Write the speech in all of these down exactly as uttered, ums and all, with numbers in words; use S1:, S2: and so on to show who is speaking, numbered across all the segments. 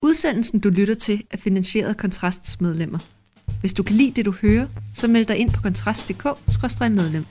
S1: Udsendelsen, du lytter til, er finansieret af Kontrasts medlemmer. Hvis du kan lide det, du hører, så meld dig ind på kontrast punktum d k skråstreg medlem.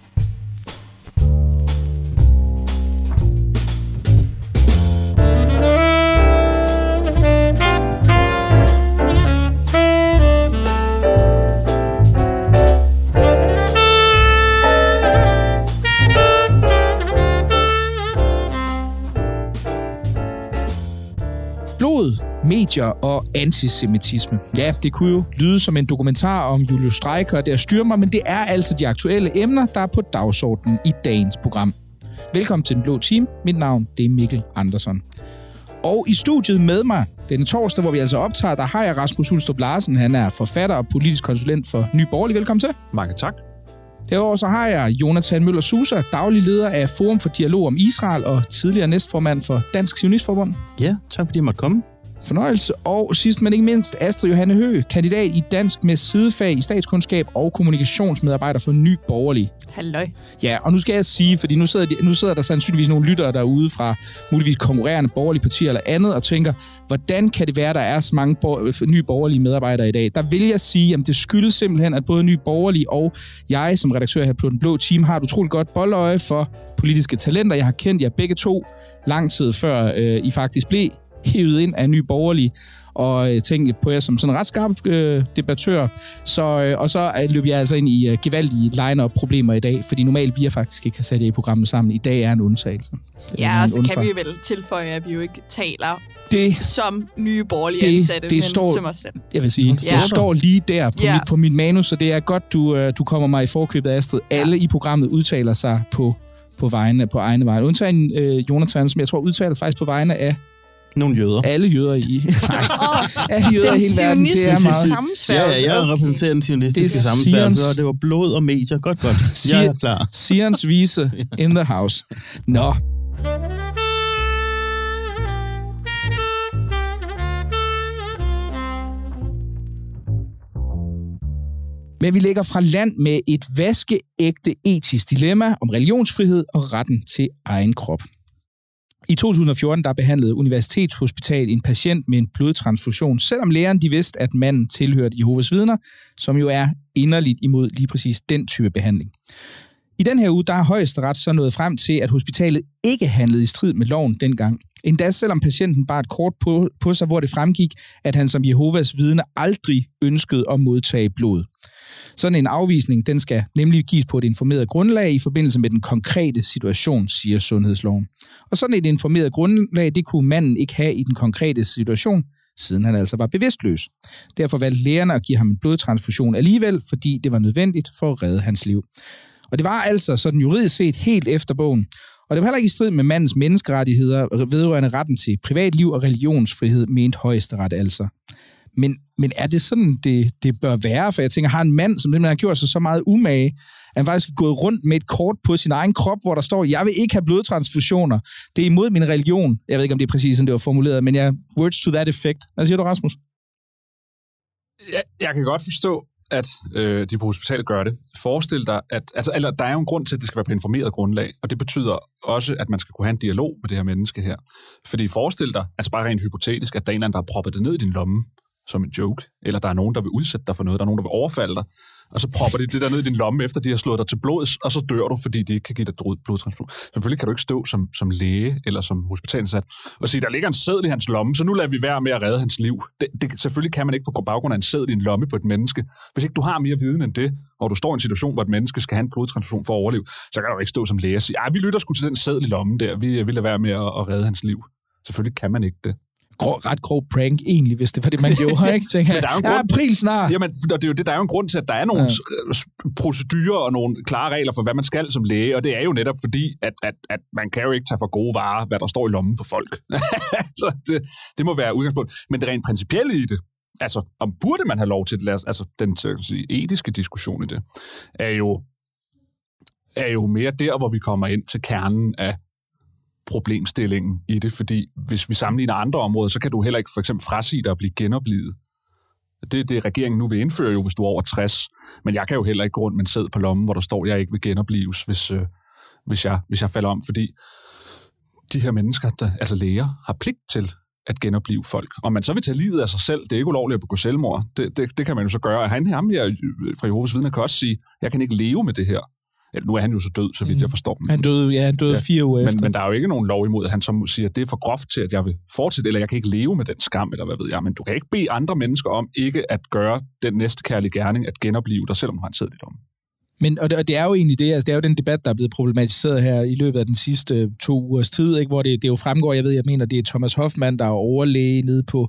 S2: Blod, medier og antisemitisme. Ja, det kunne jo lyde som en dokumentar om Julius Streicher og deres styrmer, men det er altså de aktuelle emner, der er på dagsordenen i dagens program. Velkommen til Den Blå Team. Mit navn, det er Mikkel Andersson. Og i studiet med mig denne torsdag, hvor vi altså optager, der har jeg Rasmus Ulstrup Larsen. Han er forfatter og politisk konsulent for Nye Borgerlige. Velkommen til.
S3: Mange tak.
S2: Derudover så har jeg Jonathan Møller Susa, daglig leder af Forum for Dialog om Israel og tidligere næstformand for Dansk Zionistforbund.
S4: Ja, tak fordi jeg måtte komme.
S2: Fornøjelse. Og sidst men ikke mindst, Astrid Johanne Høgh, kandidat i dansk med sidefag i statskundskab og kommunikationsmedarbejder for Ny Borgerlige.
S5: Halløj.
S2: Ja, og nu skal jeg sige, fordi nu sidder, de, nu sidder der sandsynligvis nogle lyttere derude fra muligvis konkurrerende borgerlige partier eller andet, og tænker, hvordan kan det være, der er så mange bor- nye borgerlige medarbejdere i dag? Der vil jeg sige, at det skyldes simpelthen, at både Nye Borgerlige og jeg som redaktør her på Den Blå Team har et utroligt godt boldøje for politiske talenter. Jeg har kendt jer begge to lang tid før øh, I faktisk blev hivet ind af Nye Borgerlige, og tænkte på jer som sådan en ret skarp øh, debattør. Så, øh, og så øh, løb jeg altså ind i øh, gevaldige line-up-problemer i dag, fordi normalt vi har faktisk ikke har sat jer i programmet sammen. I dag er en undtagelse.
S5: Ja, og så kan vi vel tilføje, at vi jo ikke taler
S2: det,
S5: som Nye Borgerlige ansatte,
S2: det
S5: men
S2: står,
S5: som os selv.
S2: Jeg vil sige,
S5: ja.
S2: det står lige der på,
S5: ja.
S2: mit, på mit manus, så det er godt, du, øh, du kommer mig i forkøbet, Astrid. Alle ja. i programmet udtaler sig på, på, vegne, på egne vegne. Undtagen øh, Jonathan, som jeg tror udtaler faktisk på vegne af
S4: nogle jøder.
S2: Alle jøder i. Nej, alle jøder i hele verden. Det er meget
S4: sammensværgelse. Ja, jeg repræsenterer den sionistiske sammensværgelse, og det var blod og medier. Godt, godt. Jeg er klar.
S2: Sions vise in the house. Nå. Men vi lægger fra land med et vaskeægte etisk dilemma om religionsfrihed og retten til egen krop. I to tusind og fjorten der behandlede Universitetshospitalet en patient med en blodtransfusion, selvom lægerne de vidste, at manden tilhørte Jehovas vidner, som jo er inderligt imod lige præcis den type behandling. I den her uge der er Højesteret så nået frem til, at hospitalet ikke handlede i strid med loven dengang. Endda selvom patienten bar et kort på, på sig, hvor det fremgik, at han som Jehovas vidne aldrig ønskede at modtage blod. Sådan en afvisning, den skal nemlig gives på et informeret grundlag i forbindelse med den konkrete situation, siger sundhedsloven. Og sådan et informeret grundlag, det kunne manden ikke have i den konkrete situation, siden han altså var bevidstløs. Derfor valgte lægerne at give ham en blodtransfusion alligevel, fordi det var nødvendigt for at redde hans liv. Og det var altså sådan juridisk set helt efter bogen. Og det var heller ikke i strid med mandens menneskerettigheder vedrørende retten til privatliv og religionsfrihed, mente Højesteret altså. Men, men er det sådan, det, det bør være? For jeg tænker, har en mand, som simpelthen har gjort sig så meget umage, at han faktisk er gået rundt med et kort på sin egen krop, hvor der står, jeg vil ikke have blodtransfusioner. Det er imod min religion. Jeg ved ikke, om det er præcis sådan, det var formuleret, men ja, words to that effect. Hvad siger du, Rasmus?
S3: Jeg, jeg kan godt forstå, at øh, de på hospitalet gør det. Forestil dig, at altså, eller, der er jo en grund til, at det skal være på informeret grundlag, og det betyder også, at man skal kunne have en dialog med det her menneske her. Fordi forestil dig, altså bare rent hypotetisk, at der er en eller anden, der har proppet det ned i din lomme, som en joke, eller der er nogen, der vil udsætte dig for noget, der er nogen, der vil overfalde dig, og så propper de det der ned i din lomme, efter de har slået dig til blods, og så dør du, fordi de ikke kan give dig blodtransfusion. Selvfølgelig kan du ikke stå som, som læge eller som hospitalansat og sige, der ligger en seddel i hans lomme, så nu lader vi være med at redde hans liv. Det, det, selvfølgelig kan man ikke på baggrund af en seddel i en lomme på et menneske. Hvis ikke du har mere viden end det, og du står i en situation, hvor et menneske skal have en blodtransfusion for at overleve, så kan du ikke stå som læge og sige, vi lytter sgu til den seddel i lommen der, vi vil lade være med at, at redde hans liv. Selvfølgelig kan man ikke det.
S2: Grov, ret grov prank egentlig, hvis det var det, man gjorde, ikke? Tænker,
S3: men der er jo en
S2: ja,
S3: grund,
S2: april snart.
S3: Jamen, og det er jo det, der er jo en grund til, at der er nogle ja. procedurer og nogle klare regler for, hvad man skal som læge, og det er jo netop fordi, at, at, at man kan jo ikke tage for gode varer, hvad der står i lommen på folk. Så det, det må være udgangspunkt. Men det rent principielle i det, altså, om burde man have lov til det, altså den sige, etiske diskussion i det, er jo, er jo mere der, hvor vi kommer ind til kernen af problemstillingen i det, fordi hvis vi sammenligner andre områder, så kan du heller ikke for eksempel frasige dig at blive genoplivet. Det er det, regeringen nu vil indføre jo, hvis du er over tres. Men jeg kan jo heller ikke gå rundt med en seddel på lommen, hvor der står, at jeg ikke vil genoplives, hvis, øh, hvis, jeg, hvis jeg falder om, fordi de her mennesker, der, altså læger, har pligt til at genoplive folk. Om man så vil tage livet af sig selv, det er ikke ulovligt at begå selvmord. Det, det, det kan man jo så gøre. Og han, ham her fra Jehovas vidner kan også sige, jeg kan ikke leve med det her. Eller, nu er han jo så død, så vidt jeg forstår.
S2: Han døde, ja, han døde ja, fire uger
S3: men,
S2: efter.
S3: Men der er jo ikke nogen lov imod, at han så siger, at det er for groft til, at jeg vil fortsætte, eller jeg kan ikke leve med den skam, eller hvad ved jeg. Men du kan ikke bede andre mennesker om ikke at gøre den næste kærlige gerning, at genoplive dig, selvom du har en sædelig dom.
S2: Men, og det, og det er jo egentlig det, altså det er jo den debat, der er blevet problematiseret her i løbet af den sidste to ugers tid, ikke? Hvor det, det jo fremgår, jeg ved, jeg mener, det er Thomas Hoffmann, der er overlæge nede på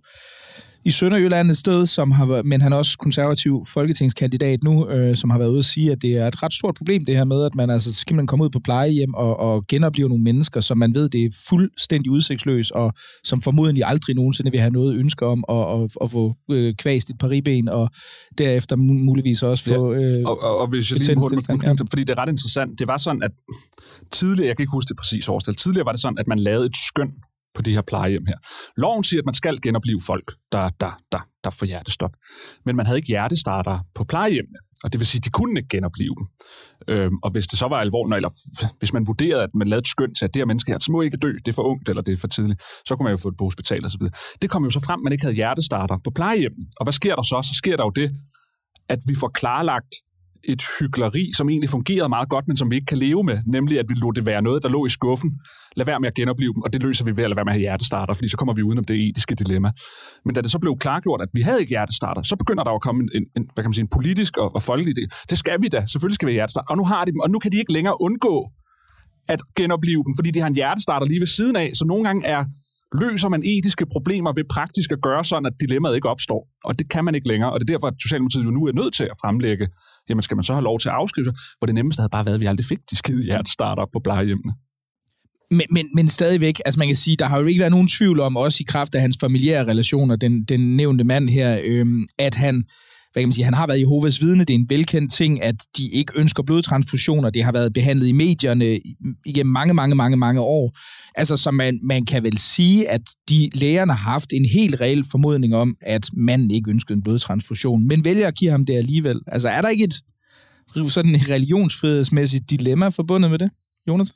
S2: i Sønderjylland et sted, som har, men han er også konservativ folketingskandidat nu, øh, som har været ude at sige, at det er et ret stort problem, det her med, at man altså skal man komme ud på plejehjem og, og genopleve nogle mennesker, som man ved, det er fuldstændig udsigtsløst, og som formodentlig aldrig nogensinde vil have noget ønske om at, at, at få øh, kvæst et par ribben, og derefter muligvis også få
S3: ja. øh, og, og, og hvis jeg lige hurtigt, ja. Fordi det er ret interessant, det var sådan, at tidligere, jeg kan ikke huske det præcis årstal, tidligere var det sådan, at man lavede et skøn på de her plejehjem her. Loven siger, at man skal genoplive folk, der, der, der, der får hjertestop. Men man havde ikke hjertestartere på plejehjemmene, og det vil sige, at de kunne ikke genoplive dem. Øhm, og hvis det så var alvorligt, eller hvis man vurderede, at man lavede et skøn til, at det her menneske her, så må ikke dø, det er for ungt, eller det er for tidligt, så kunne man jo få det på hospital og så videre. Det kom jo så frem, at man ikke havde hjertestarter på plejehjemmene. Og hvad sker der så? Så sker der jo det, at vi får klarlagt et hykleri, som egentlig fungerede meget godt, men som vi ikke kan leve med, nemlig at vi lod det være noget, der lå i skuffen. Lad være med at genoplive dem, og det løser vi ved at lade være med at have hjertestarter, fordi så kommer vi uden om det etiske dilemma. Men da det så blev klargjort, at vi havde ikke hjertestarter, så begynder der at komme en, en, hvad kan man sige, en politisk og, og folkelig idé. Det skal vi da. Selvfølgelig skal vi have hjertestarter. Og nu har de dem, og nu kan de ikke længere undgå at genoplive dem, fordi de har en hjertestarter lige ved siden af, så nogle gange er løser man etiske problemer ved praktisk at gøre sådan, at dilemmaet ikke opstår. Og det kan man ikke længere, og det er derfor, at Socialdemokratiet jo nu er nødt til at fremlægge, jamen skal man så have lov til at afskrive sig, hvor det nemmeste havde bare været, at vi aldrig fik de skide hjertestarter på plejehjemmene.
S2: Men, men, men stadigvæk, altså man kan sige, der har jo ikke været nogen tvivl om, også i kraft af hans familiære relationer, den, den nævnte mand her, øhm, at han, hvad kan man sige, han har været Jehovas vidne, det er en velkendt ting, at de ikke ønsker blodtransfusioner, det har været behandlet i medierne igennem mange, mange, mange, mange år. Altså, så man, man kan vel sige, at de lægerne har haft en helt reel formodning om, at manden ikke ønskede en blodtransfusion, men vælger at give ham det alligevel. Altså, er der ikke et sådan et religionsfrihedsmæssigt dilemma forbundet med det, Jonas?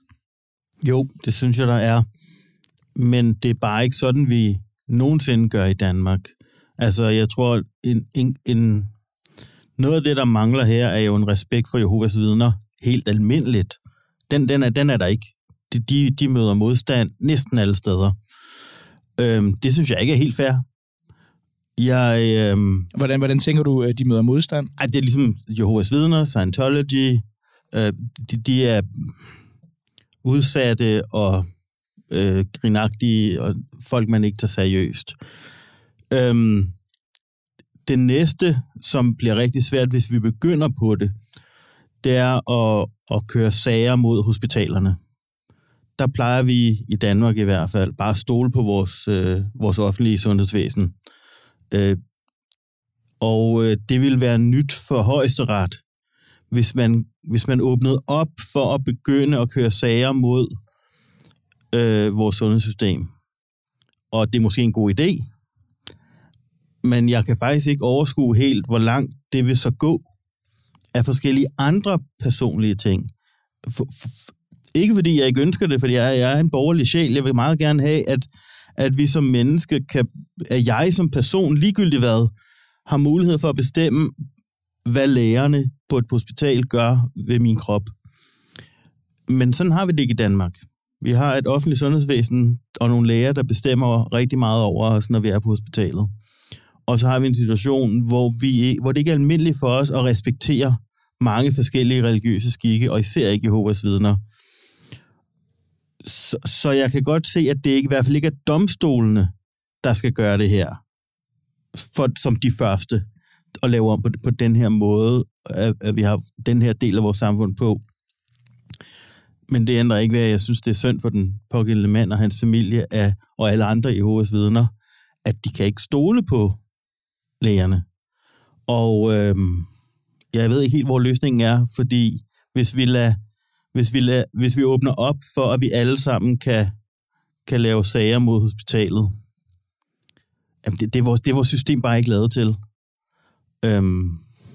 S4: Jo, det synes jeg, der er. Men det er bare ikke sådan, vi nogensinde gør i Danmark. Altså, jeg tror, en, en, en, noget af det, der mangler her, er jo en respekt for Jehovas vidner helt almindeligt. Den, den, er, den er der ikke. De, de, de møder modstand næsten alle steder. Øhm, det synes jeg ikke er helt fair. Jeg, øhm,
S2: hvordan, hvordan tænker du, de møder modstand?
S4: Ej, det er ligesom Jehovas vidner, Scientology. Øh, de, de er udsatte og øh, grinagtige, og folk, man ikke tager seriøst. Øhm, det næste, som bliver rigtig svært, hvis vi begynder på det, det er at, at køre sager mod hospitalerne. Der plejer vi i Danmark i hvert fald bare at stole på vores, øh, vores offentlige sundhedsvæsen. Øh, og øh, det vil være nyt for Højesteret, hvis man, hvis man åbnede op for at begynde at køre sager mod øh, vores sundhedssystem. Og det er måske en god idé, men jeg kan faktisk ikke overskue helt, hvor langt det vil så gå af forskellige andre personlige ting. For, for, ikke fordi jeg ikke ønsker det, fordi jeg, jeg er en borgerlig sjæl. Jeg vil meget gerne have, at, at vi som menneske, kan, at jeg som person, ligegyldigt hvad, har mulighed for at bestemme, hvad lægerne på et hospital gør ved min krop. Men sådan har vi det ikke i Danmark. Vi har et offentligt sundhedsvæsen og nogle læger, der bestemmer rigtig meget over os, når vi er på hospitalet. Og så har vi en situation, hvor, vi, hvor det ikke er almindeligt for os at respektere mange forskellige religiøse skikke, og især ikke Jehovas vidner. Så, så jeg kan godt se, at det ikke, i hvert fald ikke er domstolene, der skal gøre det her, for, som de første, at lave om på, på den her måde, at, at vi har den her del af vores samfund på. Men det ændrer ikke ved, at jeg synes, det er synd for den pågældende mand og hans familie, af, og alle andre Jehovas vidner, at de kan ikke stole på lægerne. Og øh, jeg ved ikke helt, hvor løsningen er, fordi hvis vi, lader, hvis vi, lader, hvis vi åbner op for, at vi alle sammen kan, kan lave sager mod hospitalet, jamen det, det, er vores, det er vores system bare ikke lavet til. Øhm.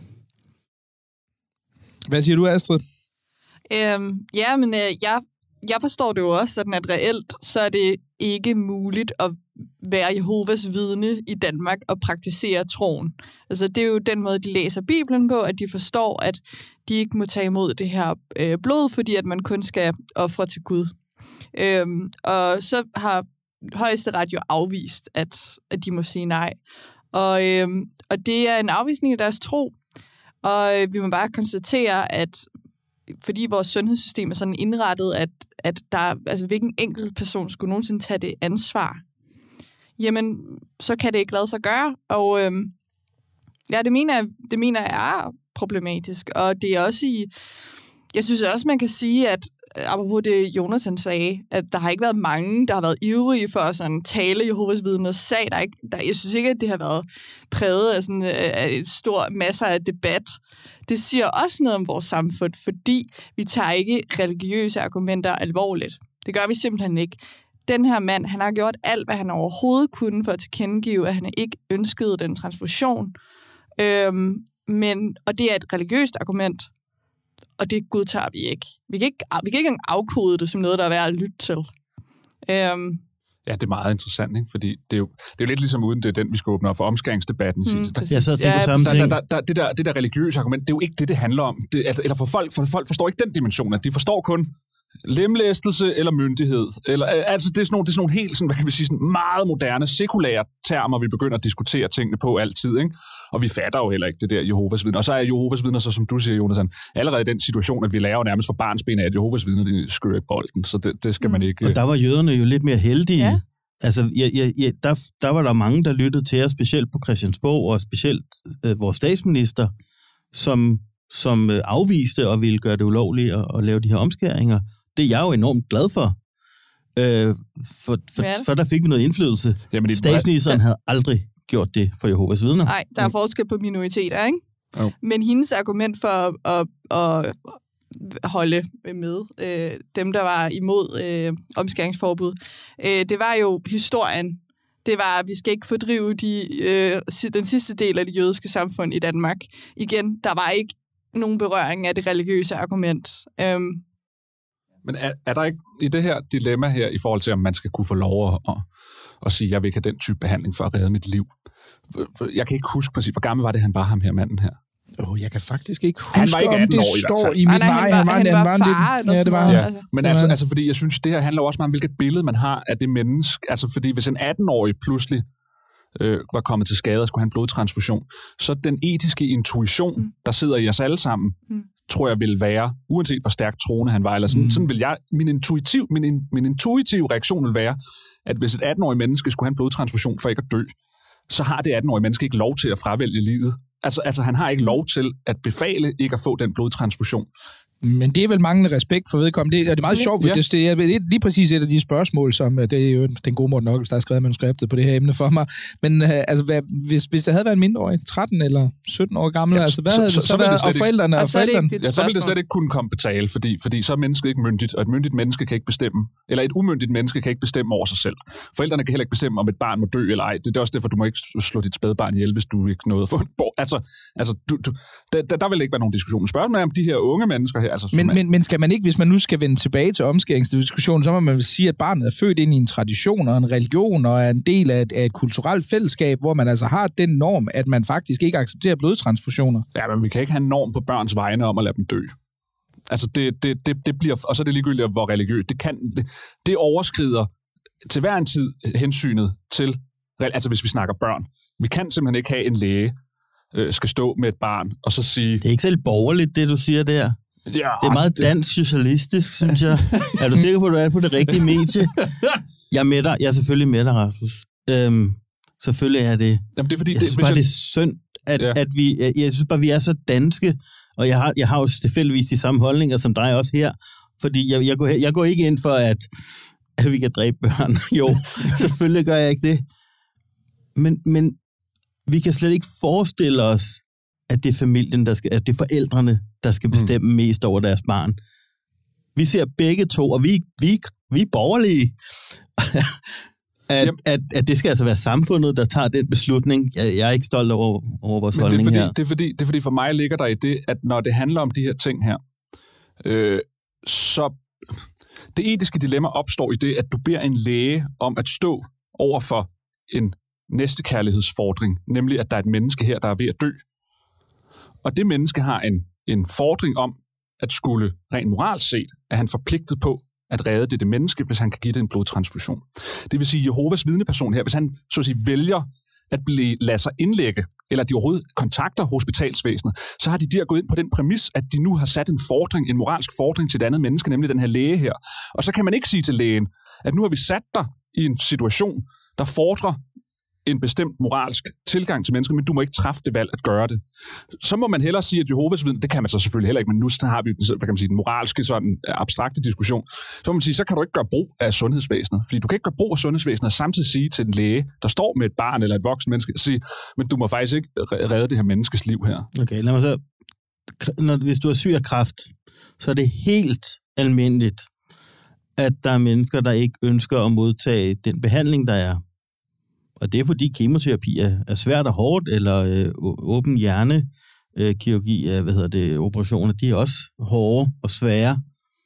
S2: Hvad siger du, Astrid?
S5: Øhm, ja, men øh, jeg, jeg forstår det jo også sådan, at reelt, så er det ikke muligt at være Jehovas vidne i Danmark og praktisere troen. Altså, det er jo den måde, de læser Bibelen på, at de forstår, at de ikke må tage imod det her øh, blod, fordi at man kun skal ofre til Gud. Øhm, og så har Højesteret jo afvist, at, at de må sige nej. Og, øhm, og det er en afvisning af deres tro. Og øh, vi må bare konstatere, at fordi vores sundhedssystem er sådan indrettet, at, at der, altså, hvilken enkelt person skulle nogensinde tage det ansvar, jamen, så kan det ikke lade sig gøre. Og øhm, ja, det mener, jeg, det mener jeg er problematisk. Og det er også i... Jeg synes også, man kan sige, at apropos det, Jonathan sagde, at der har ikke været mange, der har været ivrige for at sådan, tale Jehovas vidners sag. Der er ikke, der, jeg synes ikke, at det har været præget af, sådan, af et stort masser af debat. Det siger også noget om vores samfund, fordi vi tager ikke religiøse argumenter alvorligt. Det gør vi simpelthen ikke. Den her mand, han har gjort alt, hvad han overhovedet kunne for at tilkendegive, at han ikke ønskede den transfusion. Øhm, men, og det er et religiøst argument, og det godtager vi ikke. Vi kan ikke, vi kan ikke engang afkode det som noget, der er værd at lytte til. Øhm.
S3: Ja, det er meget interessant, ikke? Fordi det er, jo, det er jo lidt ligesom uden det er den, vi skal åbne op for omskæringsdebatten.
S5: Hmm,
S3: der,
S4: jeg sad til ja, på samme
S3: der,
S4: ting.
S3: der, der, det, der, det der religiøse argument, det er jo ikke det, det handler om. Det, altså, eller for folk, for folk forstår ikke den dimension, at de forstår kun lemlæstelse eller myndighed. Eller, altså, det er sådan nogle, det er sådan nogle helt sådan, hvad kan vi sige, sådan meget moderne, sekulære termer, vi begynder at diskutere tingene på altid, ikke? Og vi fatter jo heller ikke det der Jehovas vidner. Og så er Jehovas vidner, så som du siger, Jonathan, allerede i den situation, at vi laver nærmest for barnsben af, at Jehovas vidner, de skører i bolden. Så det, det skal mm. man ikke...
S4: Og der var jøderne jo lidt mere heldige. Ja. Altså, ja, ja, ja, der, der var der mange, der lyttede til os, specielt på Christiansborg, og specielt øh, vores statsminister, som, som øh, afviste og ville gøre det ulovligt at, at lave de her omskæringer. Det er jeg jo enormt glad for. Øh, for, for, for der fik vi noget indflydelse. Jamen, statsministeren havde aldrig gjort det for Jehovas vidner.
S5: Nej, der er forskel på minoriteter, ikke?
S3: Oh.
S5: Men hendes argument for at, at, at holde med øh, dem, der var imod øh, omskæringsforbud, øh, det var jo historien. Det var, at vi skal ikke fordrive de, øh, den sidste del af det jødiske samfund i Danmark. Igen, der var ikke nogen berøring af det religiøse argument. Øhm,
S3: Men er, er der ikke i det her dilemma her, i forhold til, om man skal kunne få lov at, at, at sige, at jeg vil ikke have den type behandling for at redde mit liv? Jeg kan ikke huske præcis, hvor gammel var det, han var, ham her manden her?
S2: Oh, jeg kan faktisk ikke huske,
S3: han var ikke
S2: om det
S3: år,
S2: står i, i mit... Nej, nej, han var, han var, han var, han var lidt... Ja, det var
S3: ja. Men altså, altså, fordi jeg synes, det her handler også meget om, hvilket billede man har af det menneske. Altså, fordi hvis en atten-årig pludselig øh, var kommet til skade og skulle have en blodtransfusion, så den etiske intuition, mm. der sidder i os alle sammen, mm. tror jeg vil være, uanset hvor stærkt troende han var, eller sådan, mm. sådan vil jeg, min intuitiv, min, min intuitive reaktion vil være, at hvis et atten-årig menneske skulle have en blodtransfusion for ikke at dø, så har det atten-årige menneske ikke lov til at fravælge livet. Altså, altså han har ikke lov til at befale ikke at få den blodtransfusion.
S2: Men det er vel manglende respekt for vedkommende. Det er, det er meget sjovt, for ja. det, det er lige præcis et af de spørgsmål, som det er jo den gode Morten Ockels, der har skrevet manuskriptet på det her emne for mig. Men uh, altså, hvad, hvis, hvis der havde været en mindreårig, tretten eller sytten år gammel, ja, altså, hvad så, havde det så, så, så været? Og forældrene, og forældrene?
S5: Det
S3: ja, så ville det slet ikke kunne komme på tale, fordi, fordi så er mennesket ikke myndigt, og et myndigt menneske kan ikke bestemme, eller et umyndigt menneske kan ikke bestemme over sig selv. Forældrene kan heller ikke bestemme, om et barn må dø eller ej. Det er også derfor, du må ikke slå dit spædbarn ihjel, hvis du ikke nåede at få et borg. Altså, altså du, du, der, der vil ikke være nogen diskussion. Spørgsmålet er om de her unge mennesker her. Altså,
S2: men, men, men skal man ikke, hvis man nu skal vende tilbage til omskæringsdiskussionen, så må man vel sige, at barnet er født ind i en tradition og en religion og er en del af et, af et kulturelt fællesskab, hvor man altså har den norm, at man faktisk ikke accepterer blodtransfusioner.
S3: Ja, men vi kan ikke have en norm på børns vegne om at lade dem dø. Altså, det, det, det, det bliver, og så er det ligegyldigt, hvor religiøst. Det, kan, det, det overskrider til hver en tid hensynet til, altså hvis vi snakker børn. Vi kan simpelthen ikke have en læge, øh, skal stå med et barn, og så sige...
S4: Det er ikke selv borgerligt, det du siger der.
S3: Ja,
S4: det er meget dansk socialistisk, synes jeg. Er du sikker på, at du er på det rigtige medie? Jeg er med dig. Jeg er selvfølgelig med dig, Rasmus. Øhm, selvfølgelig er det...
S3: Jamen, det er fordi,
S4: jeg
S3: det,
S4: synes bare, jeg... det er synd, at, ja. at vi... Jeg, jeg synes bare, vi er så danske, og jeg har, jeg har jo tilfældigvis de samme holdninger som dig også her, fordi jeg, jeg, går, jeg går ikke ind for, at, at vi kan dræbe børn. Jo, selvfølgelig gør jeg ikke det. Men, men vi kan slet ikke forestille os, at det er familien, der skal, at det er forældrene, der skal bestemme mm. mest over deres barn. Vi ser begge to, og vi, vi, vi er borgerlige, at, at, at det skal altså være samfundet, der tager den beslutning. Jeg, jeg er ikke stolt over, over vores holdning
S3: det er, fordi,
S4: her.
S3: Det er, fordi, det er fordi for mig ligger der i det, at når det handler om de her ting her, øh, så det etiske dilemma opstår i det, at du beder en læge om at stå over for en næstekærlighedsfordring, nemlig at der er et menneske her, der er ved at dø. Og det menneske har en, en fordring om, at skulle rent moralsk set, er han forpligtet på at redde det, det menneske, hvis han kan give det en blodtransfusion. Det vil sige, Jehovas vidneperson her, hvis han så at sige, vælger at blive, lade sig indlægge, eller de overhovedet kontakter hospitalsvæsenet, så har de der gået ind på den præmis, at de nu har sat en fordring, en moralsk fordring til et andet menneske, nemlig den her læge her. Og så kan man ikke sige til lægen, at nu har vi sat dig i en situation, der fordrer en bestemt moralsk tilgang til mennesker, men du må ikke træffe det valg at gøre det. Så må man hellere sige, at Jehovas vidne, det kan man så selvfølgelig heller ikke, men nu har vi hvad kan man sige, den moralske, sådan abstrakte diskussion. Så må man sige, så kan du ikke gøre brug af sundhedsvæsenet, fordi du kan ikke gøre brug af sundhedsvæsenet og samtidig sige til en læge, der står med et barn eller et voksen menneske, sige, men du må faktisk ikke redde det her menneskes liv her.
S4: Okay, lad mig så, når, hvis du er syg af kræft, så er det helt almindeligt, at der er mennesker, der ikke ønsker at modtage den behandling, der er. Og det er fordi kemoterapi er, er svært og hårdt, eller øh, åben hjernekirurgi, øh, hvad hedder det, operationer, de er også hårde og svære.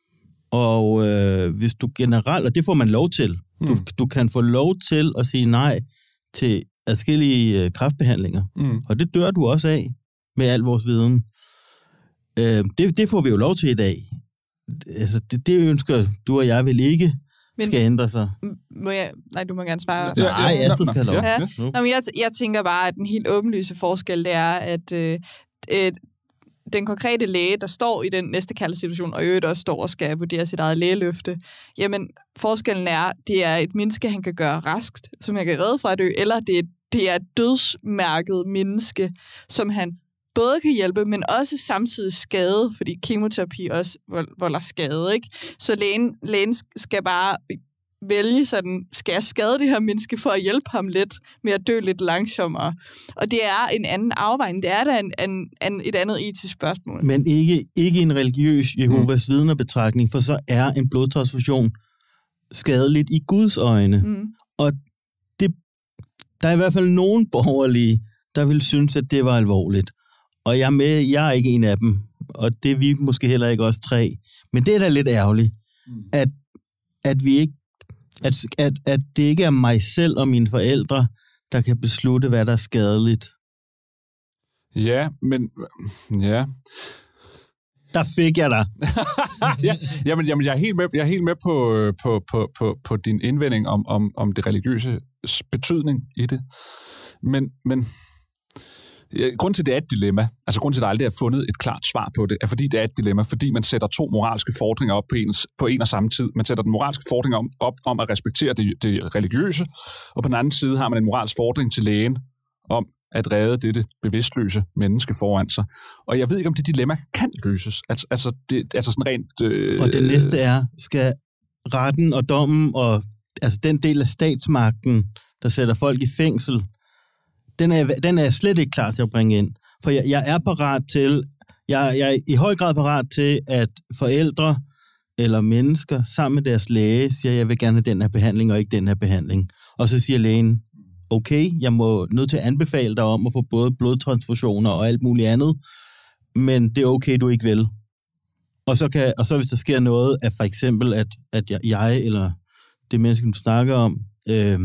S4: Og øh, hvis du generelt, og det får man lov til, mm. du, du kan få lov til at sige nej til adskillige øh, kræftbehandlinger. Mm. Og det dør du også af med al vores viden. Øh, det, det får vi jo lov til i dag. Altså, det, det ønsker du og jeg vel ikke skal ændre sig.
S5: Må jeg? Nej, du må gerne svare.
S4: Ja, nej, jeg skal have lov.
S5: Ja. Ja. Nå, men jeg, jeg tænker bare, at den helt åbenlyse forskel, det er, at øh, øh, den konkrete læge, der står i den næste kaldesituation, og i øvrigt også står og skal vurdere sit eget lægeløfte, jamen, forskellen er, det er et menneske, han kan gøre raskt, som han kan redde fra at dø, eller det er, det er et dødsmærket menneske, som han både kan hjælpe, men også samtidig skade, fordi kemoterapi også volder skade, ikke? Så lægen, lægen skal bare vælge sådan, skal jeg skade det her menneske for at hjælpe ham lidt med at dø lidt langsommere? Og det er en anden afvejning. Det er da en, en, en, et andet etisk spørgsmål.
S4: Men ikke, ikke en religiøs Jehovas mm. vidnebetragtning, for så er en blodtransfusion skadeligt i Guds øjne. Mm. Og det, der er i hvert fald nogen borgerlige, der vil synes, at det var alvorligt. Og jeg er, med, jeg er ikke en af dem, og det er vi måske heller ikke også tre. Men det er da lidt ærgerligt, mm. at, at, vi ikke, at, at, at det ikke er mig selv og mine forældre, der kan beslutte, hvad der er skadeligt.
S3: Ja, men... Ja.
S4: Der fik jeg dig.
S3: ja, jamen, jamen, jeg er helt med, jeg er helt med på, på, på, på, på din indvending om, om, om det religiøse betydning i det. Men... men grunden til, det er et dilemma, altså grunden til, at der aldrig er fundet et klart svar på det, er fordi det er et dilemma, fordi man sætter to moralske fordringer op på en, på en og samme tid. Man sætter den moralske fordring om, op om at respektere det, det religiøse, og på den anden side har man en moralsk fordring til lægen om at redde dette bevidstløse menneske foran sig. Og jeg ved ikke, om det dilemma kan løses. Altså, altså, det, altså sådan rent... Øh,
S4: og det næste er, skal retten og dommen og altså den del af statsmagten, der sætter folk i fængsel, Den er, den er jeg slet ikke klar til at bringe ind. For jeg, jeg er parat til, jeg, jeg er i høj grad parat til, at forældre eller mennesker sammen med deres læge siger, jeg vil gerne have den her behandling og ikke den her behandling. Og så siger lægen, okay, jeg må nødt til at anbefale dig om at få både blodtransfusioner og alt muligt andet, men det er okay, du ikke vil. Og så, kan, og så hvis der sker noget, at for eksempel, at, at jeg, jeg eller det menneske, du snakker om, øh,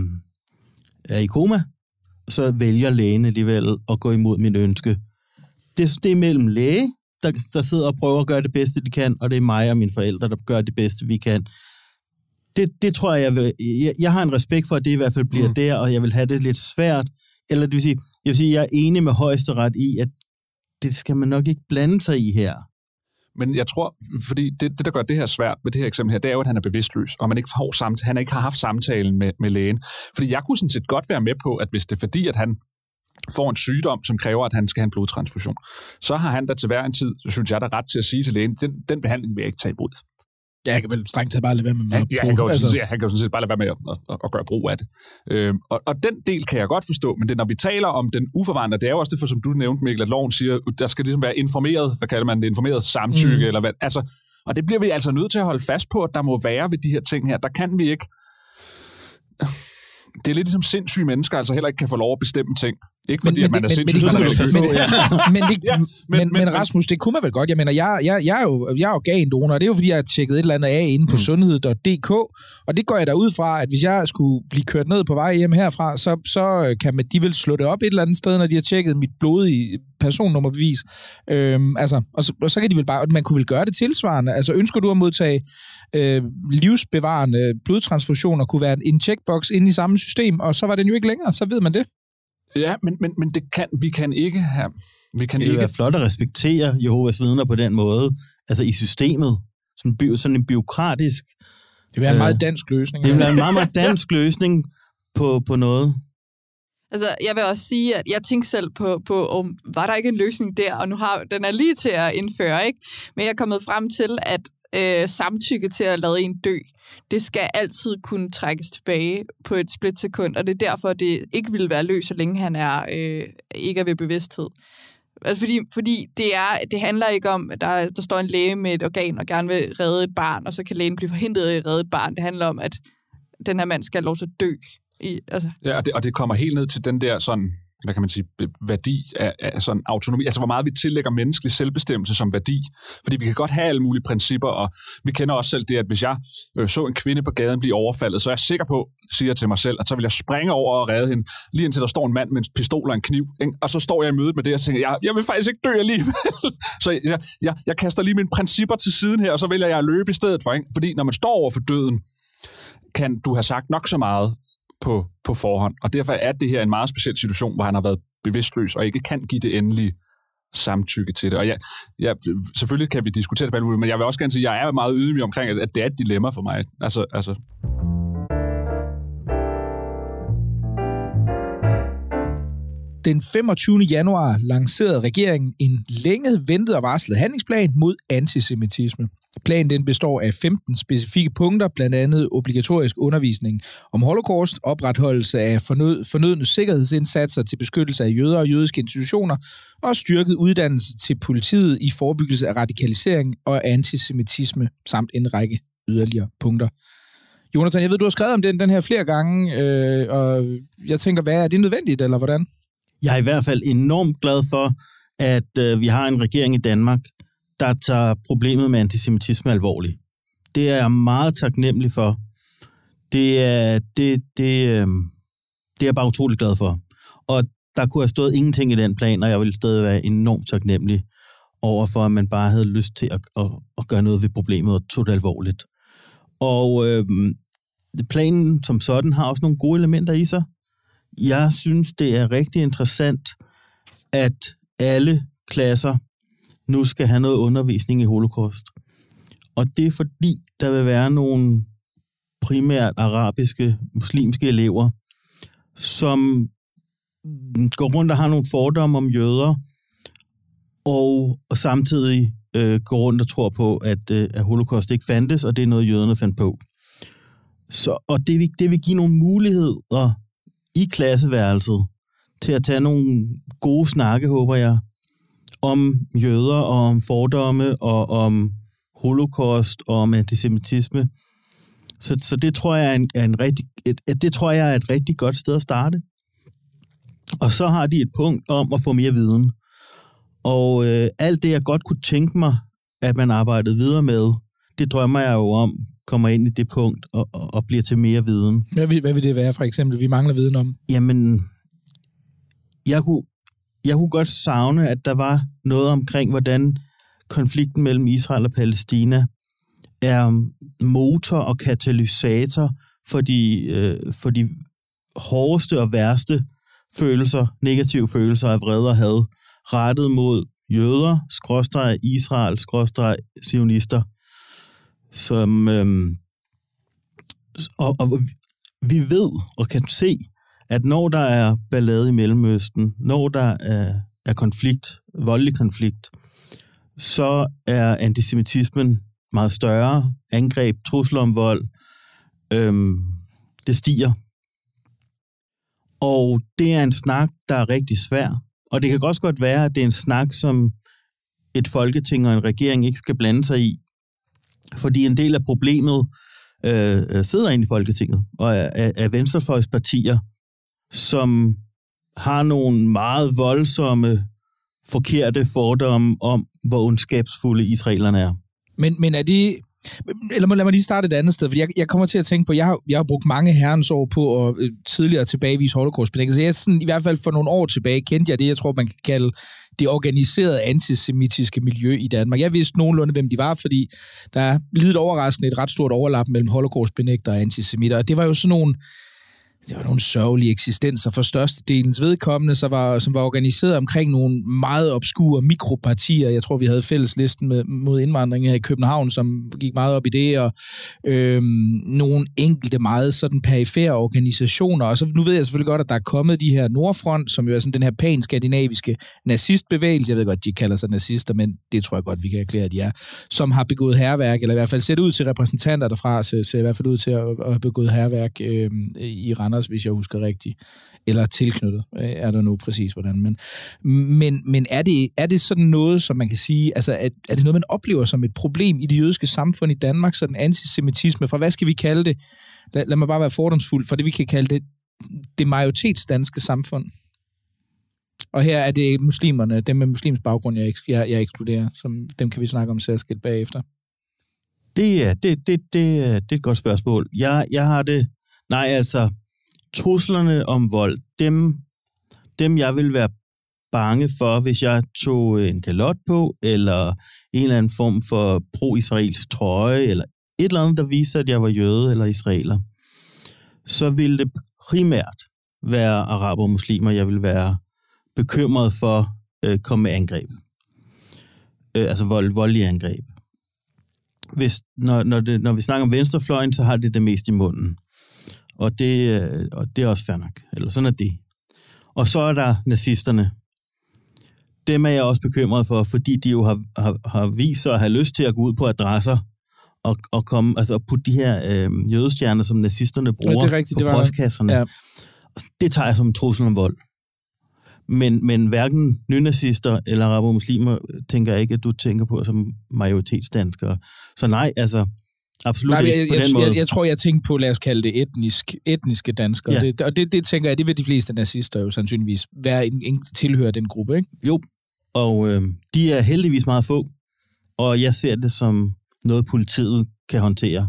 S4: er i koma, så vælger lægen alligevel at gå imod min ønske. Det, det er mellem læge, der, der sidder og prøver at gøre det bedste, de kan, og det er mig og mine forældre, der gør det bedste, vi kan. Det, det tror jeg, jeg, vil, jeg, jeg har en respekt for, at det i hvert fald bliver mm. der, og jeg vil have det lidt svært. Eller det vil sige, jeg vil sige, jeg er enig med højesteret i, at det skal man nok ikke blande sig i her.
S3: Men jeg tror, fordi det, det, der gør det her svært med det her eksempel her, det er jo, at han er bevidstløs, og man ikke får samtale, han ikke har haft samtalen med, med lægen. Fordi jeg kunne sådan set godt være med på, at hvis det er fordi, at han får en sygdom, som kræver, at han skal have en blodtransfusion, så har han da til hver en tid, synes jeg, der ret til at sige til lægen, den, den behandling vil jeg ikke tage imod.
S2: Ja, jeg kan vel strengt tage bare lade være med
S3: ja, ja, han kan jo altså. sådan, han kan jo sådan set bare lade være med at, at, at, at gøre brug af det. Øhm, og, og den del kan jeg godt forstå, men det, når vi taler om den uforvarende, det er jo også det, for som du nævnte, Mikkel, at loven siger, der skal ligesom være informeret, hvad kalder man det, informeret samtykke, mm. eller hvad, altså, og det bliver vi altså nødt til at holde fast på, at der må være ved de her ting her. Der kan vi ikke... Det er lidt ligesom sindssyge mennesker, altså heller ikke kan få lov at bestemme ting. Ikke fordi,
S2: men,
S3: at man
S2: men,
S3: er
S2: men,
S3: sindssygt
S2: men,
S3: religiøs.
S2: men, men, det,
S3: Ja,
S2: men,
S3: men-
S2: men, men
S3: men-
S2: Rasmus, det kunne man vel godt. Jeg mener, jeg, jeg, jeg, er, jo, jeg er organdonor, og det er jo fordi, jeg har tjekket et eller andet af inde på
S3: Mm.
S2: sundhed punktum d k, og det går jeg derud fra, at hvis jeg skulle blive kørt ned på vej hjem herfra, så, så kan man, de vil slå det op et eller andet sted, når de har tjekket mit blodige personnummerbevis. Øhm, altså, og, så, og så kan de vel bare, man kunne vel gøre det tilsvarende. Altså, ønsker du at modtage øh, livsbevarende blodtransfusioner, kunne være en checkbox inde i samme system, og så var den jo ikke længere, så ved man det.
S3: Ja, men, men, men det kan, vi kan ikke have... Vi kan
S4: Det vil
S3: ikke...
S4: være flot at respektere Jehovas vidner på den måde, altså i systemet, sådan, by, sådan en byråkratisk.
S2: Det vil være en
S4: Øh,
S2: meget dansk løsning.
S4: Det vil være en meget, meget dansk løsning på, på noget.
S5: Altså, jeg vil også sige, at jeg tænkte selv på, på om var der ikke en løsning der, og nu har den er lige til at indføre, ikke? Men jeg er kommet frem til, at øh, samtykke til at lade en dø, det skal altid kunne trækkes tilbage på et splitsekund, og det er derfor, det ikke vil være løs, så længe han er øh, ikke er ved bevidsthed. Altså fordi, fordi det, er, det handler ikke om, at der, der står en læge med et organ og gerne vil redde et barn, og så kan lægen blive forhindret i at redde et barn. Det handler om, at den her mand skal have lov til at dø. I, altså.
S3: Ja, og det, og det kommer helt ned til den der sådan, hvad kan man sige, værdi af, af sådan autonomi. Altså, hvor meget vi tillægger menneskelig selvbestemmelse som værdi. Fordi vi kan godt have alle mulige principper, og vi kender også selv det, at hvis jeg øh, så en kvinde på gaden blive overfaldet, så er jeg sikker på, siger jeg til mig selv, at så vil jeg springe over og redde hende, lige indtil der står en mand med en pistol og en kniv. Ikke? Og så står jeg i mødet med det, og tænker, jeg, jeg vil faktisk ikke dø alligevel. Så jeg, jeg, jeg kaster lige mine principper til siden her, og så vælger jeg at løbe i stedet for. Ikke? Fordi når man står over for døden, kan du have sagt nok så meget på, på forhånd. Og derfor er det her en meget speciel situation, hvor han har været bevidstløs og ikke kan give det endelige samtykke til det. Og ja, ja, selvfølgelig kan vi diskutere det, men jeg vil også gerne sige, at jeg er meget ydmyg omkring, at det er et dilemma for mig. Altså, altså.
S2: Den femogtyvende januar lancerede regeringen en længe ventet og varslet handlingsplan mod antisemitisme. Planen den består af femten specifikke punkter, blandt andet obligatorisk undervisning om holocaust, opretholdelse af fornød, fornødne sikkerhedsindsatser til beskyttelse af jøder og jødiske institutioner, og styrket uddannelse til politiet i forebyggelse af radikalisering og antisemitisme, samt en række yderligere punkter. Jonathan, jeg ved, du har skrevet om den, den her flere gange, øh, og jeg tænker, hvad er det nødvendigt, eller hvordan?
S4: Jeg er i hvert fald enormt glad for, at øh, vi har en regering i Danmark, der tager problemet med antisemitisme alvorligt. Det er jeg meget taknemmelig for. Det er, det, det, øh, det er jeg bare utrolig glad for. Og der kunne have stået ingenting i den plan, og jeg ville stadig være enormt taknemmelig over for, at man bare havde lyst til at, at, at gøre noget ved problemet og tog det alvorligt. Og øh, planen som sådan har også nogle gode elementer i sig. Jeg synes, det er rigtig interessant, at alle klasser nu skal have noget undervisning i holocaust. Og det er fordi, der vil være nogle primært arabiske, muslimske elever, som går rundt og har nogle fordomme om jøder, og, og samtidig øh, går rundt og tror på, at, øh, at holocaust ikke fandtes, og det er noget, jøderne fandt på. Så, og det vil, det vil give nogle muligheder i klasseværelset til at tage nogle gode snakke, håber jeg, om jøder og om fordomme og om holocaust og om antisemitisme. Så, så det tror jeg er en, er en rigtig, et, et, det tror jeg er et rigtig godt sted at starte. Og så har de et punkt om at få mere viden. Og øh, alt det, jeg godt kunne tænke mig, at man arbejdede videre med, det drømmer jeg jo om, kommer ind i det punkt og, og, og bliver til mere viden.
S2: Hvad vil, hvad vil det være, for eksempel, vi mangler viden om?
S4: Jamen, jeg kunne, jeg kunne godt savne, at der var noget omkring, hvordan konflikten mellem Israel og Palæstina er motor og katalysator for de, øh, for de hårdeste og værste følelser, negative følelser af vrede og had, rettet mod jøder, skråstreg Israel, skråstreg zionister, som øhm, og, og vi ved og kan se, at når der er ballade i Mellemøsten, når der er, er konflikt, voldelig konflikt, så er antisemitismen meget større, angreb, trusler om vold, øhm, det stiger. Og det er en snak, der er rigtig svær. Og det kan også godt være, at det er en snak, som et folketing og en regering ikke skal blande sig i. Fordi en del af problemet øh, sidder inde i Folketinget og er, er venstrefløjspartier, som har nogle meget voldsomme, forkerte fordomme om, hvor ondskabsfulde israelerne er.
S2: Men, men er det... Eller lad mig lige starte et andet sted, fordi jeg, jeg kommer til at tænke på, jeg har, jeg har brugt mange herrens år på at øh, tidligere tilbagevise holocaust-benægtelse. Jeg sådan, i hvert fald for nogle år tilbage kendte jeg det, jeg tror, man kan kalde det organiserede antisemitiske miljø i Danmark. Jeg vidste nogenlunde, hvem de var, fordi der er lidt overraskende et ret stort overlap mellem holocaust-benægtere og antisemitter. Og det var jo sådan nogle... Det var nogle sørgelige eksistenser for størstedelens vedkommende, så var, som var organiseret omkring nogle meget obskure mikropartier. Jeg tror, vi havde fælleslisten med, mod indvandring her i København, som gik meget op i det, og øhm, nogle enkelte meget sådan perifære organisationer. Og så nu ved jeg selvfølgelig godt, at der er kommet de her Nordfront, som jo er sådan den her pan-skandinaviske nazistbevægelse. Jeg ved godt, de kalder sig nazister, men det tror jeg godt, vi kan erklære, at de er. Som har begået hærværk, eller i hvert fald set ud til repræsentanter derfra, ser, ser i hvert fald ud til at, at have begået hærværk øhm, i Randers, hvis jeg husker rigtigt, eller tilknyttet, er der nu præcis hvordan. Men, men, men er, det, er det sådan noget, som man kan sige, altså er, er det noget, man oplever som et problem i det jødiske samfund i Danmark, sådan antisemitisme, fra hvad skal vi kalde det? Lad, lad mig bare være fordomsfuld, for det vi kan kalde det, det majoritetsdanske samfund. Og her er det muslimerne, dem med muslimsk baggrund, jeg, jeg, jeg ekskluderer, som dem kan vi snakke om særskilt bagefter.
S4: Det er, det, det, det, det er et godt spørgsmål. Jeg, jeg har det, nej altså, truslerne om vold, dem, dem jeg vil være bange for, hvis jeg tog en kalot på, eller en eller anden form for pro-israelsk trøje, eller et eller andet, der viser, at jeg var jøde eller israeler, så ville det primært være araber og muslimer, jeg vil være bekymret for at øh, komme med angreb. Øh, altså vold, voldelige angreb. Hvis, når, når, det, når vi snakker om venstrefløjen, så har det det mest i munden. Og det, og det er også fair nok. Eller sådan er det. Og så er der nazisterne. Dem er jeg også bekymret for, fordi de jo har, har, har vist sig at have lyst til at gå ud på adresser og, og komme, altså putte de her øh, jødestjerner, som nazisterne bruger, ja, det er rigtigt, på det var postkasserne. Ja. Det tager jeg som en trussel om vold. Men, men hverken nynazister eller araber og muslimer tænker jeg ikke, at du tænker på som majoritetsdanskere. Så nej, altså absolut nej, ikke
S2: jeg,
S4: på den
S2: jeg,
S4: måde.
S2: Jeg, jeg tror, jeg tænker på, lad os kalde det etnisk, etniske danskere. Ja. Det, og det, det tænker jeg, det vil de fleste nazister jo sandsynligvis være en, en tilhører den gruppe, ikke?
S4: Jo, og øh, de er heldigvis meget få, og jeg ser det som noget, politiet kan håndtere.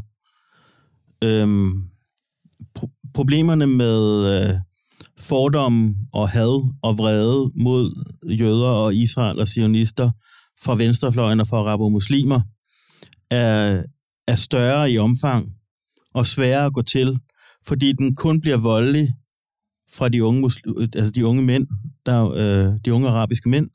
S4: Øhm, pro- problemerne med øh, fordomme og had og vrede mod jøder og Israel og zionister fra venstrefløjen og fra araber og muslimer er, er større i omfang og sværere at gå til, fordi den kun bliver voldelig fra de unge, muslim, altså de unge mænd, der, øh, de unge arabiske mænd,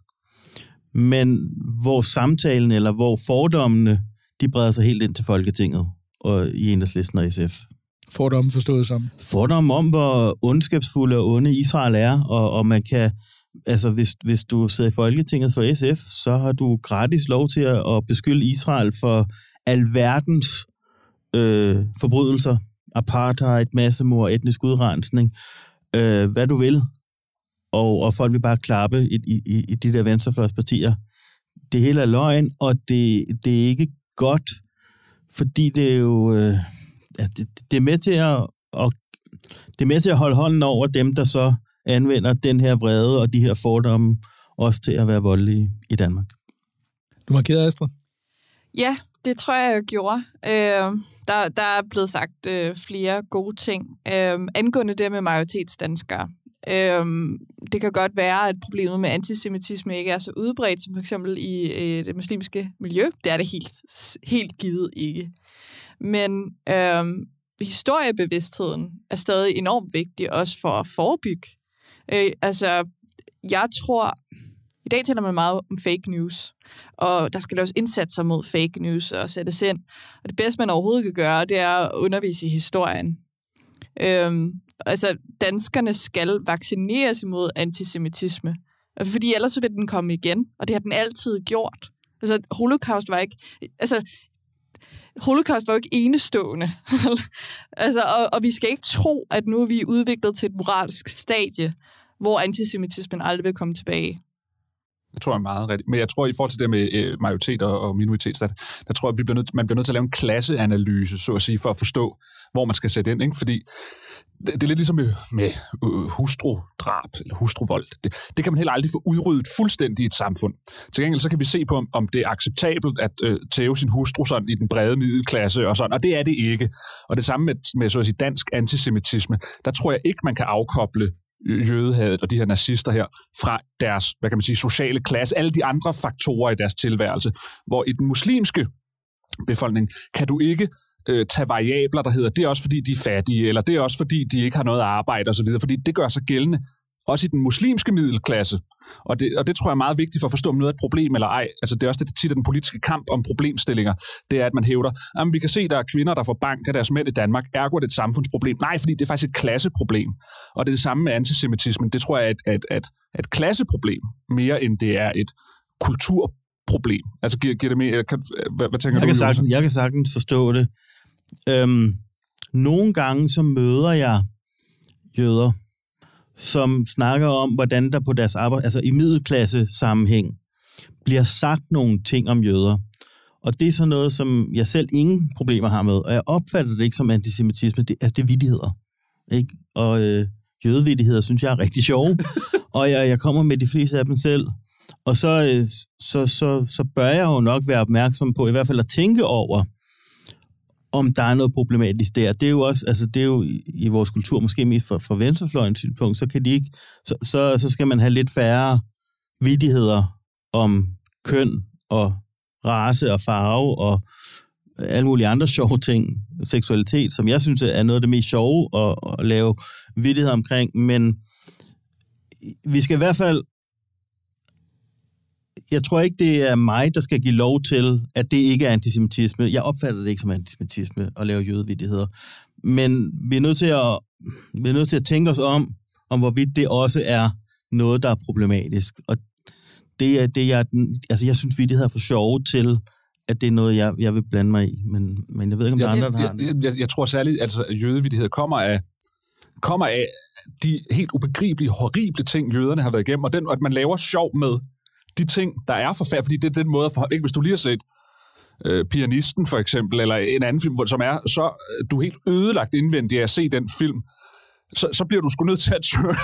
S4: men hvor samtalen eller hvor fordommene, de breder sig helt ind til Folketinget og i Enhedslisten og S F.
S2: Fordomme forstået som?
S4: Fordomme om, hvor ondskabsfulde og onde Israel er, og, og man kan, altså hvis, hvis du sidder i Folketinget for S F, så har du gratis lov til at, at beskylde Israel for alverdens øh, forbrydelser, apartheid, massemord, etnisk udrensning, øh, hvad du vil, og, og folk vil bare klappe i, i, i de der venstrefløjspartier. Det hele er løgn, og det, det er ikke godt, fordi det er jo øh, det, det er med til at og, det er med til at holde hånden over dem, der så anvender den her vrede og de her fordomme også til at være voldelige i Danmark.
S2: Du markerede, Astrid?
S5: Ja, det tror jeg, jeg gjorde. Øh, der, der er blevet sagt øh, flere gode ting. Øh, angående det med majoritetsdanskere. Øh, det kan godt være, at problemet med antisemitisme ikke er så udbredt, som for eksempel i øh, det muslimske miljø. Det er det helt, helt givet ikke. Men øh, historiebevidstheden er stadig enormt vigtig, også for at forebygge. Øh, altså, jeg tror... I dag taler man meget om fake news, og der skal laves indsatser mod fake news og sættes ind. Og det bedste, man overhovedet kan gøre, det er at undervise i historien. Øhm, altså, danskerne skal vaccineres imod antisemitisme, fordi ellers så vil den komme igen, og det har den altid gjort. Altså, holocaust var ikke... Altså, Holocaust var jo ikke enestående. altså, og, og vi skal ikke tro, at nu er vi udviklet til et moralsk stadie, hvor antisemitismen aldrig vil komme tilbage.
S3: Jeg tror, jeg er meget rigtigt. Men jeg tror, i forhold til det med øh, majoritet og, og minoritet, der, der tror jeg, vi bliver nødt, man bliver nødt til at lave en klasseanalyse, så at sige, for at forstå, hvor man skal sætte ind. Ikke? Fordi det, det er lidt ligesom med, med øh, hustrudrab eller hustruvold. Det, det kan man heller aldrig få udryddet fuldstændig i et samfund. Til gengæld så kan vi se på, om, om det er acceptabelt at øh, tæve sin hustru sådan i den brede middelklasse og sådan, og det er det ikke. Og det samme med, med så at sige, dansk antisemitisme, der tror jeg ikke, man kan afkoble jødehadet og de her nazister her fra deres, hvad kan man sige, sociale klasse, alle de andre faktorer i deres tilværelse, hvor i den muslimske befolkning kan du ikke øh, tage variabler, der hedder, det er også fordi, de er fattige, eller det er også fordi, de ikke har noget arbejde osv., fordi det gør sig gældende også i den muslimske middelklasse. Og det, og det tror jeg er meget vigtigt for at forstå, om noget er et problem eller ej. Altså det er også det, tit er den politiske kamp om problemstillinger. Det er, at man hævder, at vi kan se, at der er kvinder, der får bank af deres mænd i Danmark. Ergo er det et samfundsproblem. Nej, fordi det er faktisk et klasseproblem. Og det er det samme med antisemitismen. Det tror jeg er et, et, et, et klasseproblem, mere end det er et kulturproblem. Altså giver, giver det mere... Kan, hvad, hvad tænker
S4: jeg
S3: du?
S4: Kan sagtens, jeg kan sagtens forstå det. Øhm, nogle gange så møder jeg jøder, som snakker om, hvordan der på deres arbejde, altså i middelklasse sammenhæng, bliver sagt nogle ting om jøder. Og det er sådan noget, som jeg selv ingen problemer har med. Og jeg opfatter det ikke som antisemitisme. Det, altså, det er vittigheder. Ikke? Og øh, jødevittigheder synes jeg er rigtig sjove. Og jeg, jeg kommer med de fleste af dem selv. Og så, øh, så, så, så bør jeg jo nok være opmærksom på, i hvert fald at tænke over, om der er noget problematisk der. Det er jo også, altså det er jo i vores kultur, måske mest fra, fra venstrefløjens synspunkt, så kan de ikke, så, så, så skal man have lidt færre vittigheder om køn og race og farve og alle mulige andre sjove ting, seksualitet, som jeg synes er noget af det mest sjove at, at lave vittigheder omkring, men vi skal i hvert fald, jeg tror ikke, det er mig, der skal give lov til, at det ikke er antisemitisme. Jeg opfatter det ikke som antisemitisme at lave jødevittigheder. Men vi er nødt til at, vi er nødt til at tænke os om, om hvorvidt det også er noget, der er problematisk. Og det er det, jeg, altså jeg synes, vittigheder er for sjove til, at det er noget, jeg, jeg vil blande mig i. Men, men jeg ved ikke, om der er andre, der har det.
S3: Jeg, jeg, jeg tror særligt, at altså, jødevittigheder kommer af, kommer af de helt ubegribelige, horrible ting, jøderne har været igennem, og den, at man laver sjov med de ting, der er forfærdelige, fordi det er den måde, for, ikke, hvis du lige har set øh, Pianisten for eksempel, eller en anden film, som er så, du er helt ødelagt indvendigt af at se den film, så, så bliver du sgu nødt til at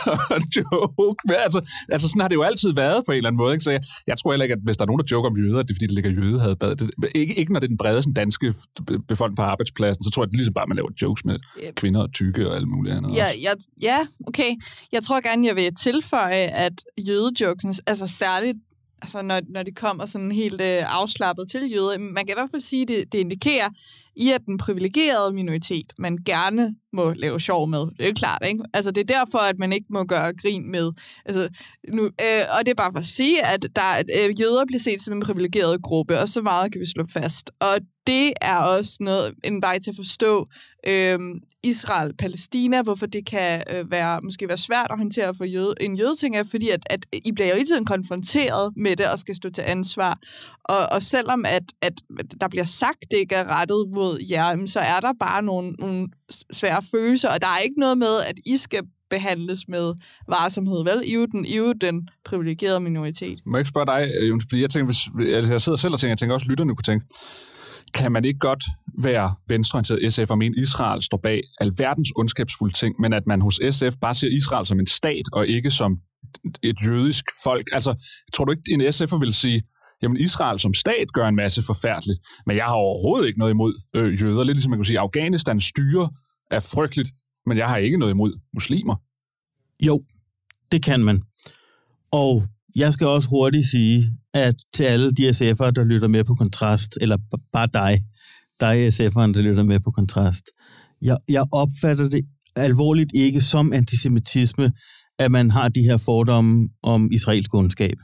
S3: joke med. Altså, altså sådan har det jo altid været på en eller anden måde. Ikke? Så jeg, jeg tror heller ikke, at hvis der er nogen, der joker om jøder, det er fordi, det ligger jødehadbad. Det, ikke, ikke når det er den brede sådan, danske befolkning på arbejdspladsen, så tror jeg, det er ligesom bare, man laver jokes med yep. kvinder og tykke og alt muligt andet.
S5: Ja, ja, ja, okay. Jeg tror gerne, jeg vil tilføje, at jødejokesen, altså særligt, altså når, når de kommer sådan helt øh, afslappet til jøder, man kan i hvert fald sige, at det, det indikerer i, at den privilegerede minoritet, man gerne må lave sjov med. Det er klart, ikke? Altså, det er derfor, at man ikke må gøre grin med. Altså, nu, øh, og det er bare for at sige, at der, øh, jøder bliver set som en privilegeret gruppe, og så meget kan vi slå fast. Og det er også noget, en vej til at forstå øh, Israel-Palæstina, hvorfor det kan øh, være, måske være svært at håndtere for jøde, en jødeting, er fordi, at, at I bliver jo i tiden konfronteret med det og skal stå til ansvar. Og, og selvom at, at der bliver sagt, det ikke er rettet mod jer, så er der bare nogle, nogle svære følelser, og der er ikke noget med, at I skal behandles med varsomhed, vel? I er den, I er den privilegerede minoritet.
S3: Må jeg ikke spørge dig, Jonas, fordi jeg tænker, hvis, altså jeg sidder selv og tænker, jeg tænker også, lytterne kunne tænke, kan man ikke godt være venstreorienteret S F og mene, Israel står bag alverdens ondskabsfulde ting, men at man hos S F bare ser Israel som en stat, og ikke som et jødisk folk? Altså, tror du ikke, en S F'er vil sige, jamen Israel som stat gør en masse forfærdeligt, men jeg har overhovedet ikke noget imod øh, jøder. Lidt ligesom man kan sige, Afghanistans styre er frygteligt, men jeg har ikke noget imod muslimer.
S4: Jo, det kan man. Og jeg skal også hurtigt sige, at til alle de S F'ere, der lytter med på Kontrast, eller bare dig, dig S F'eren, der lytter med på Kontrast, jeg, jeg opfatter det alvorligt ikke som antisemitisme, at man har de her fordomme om israelsk ondskab.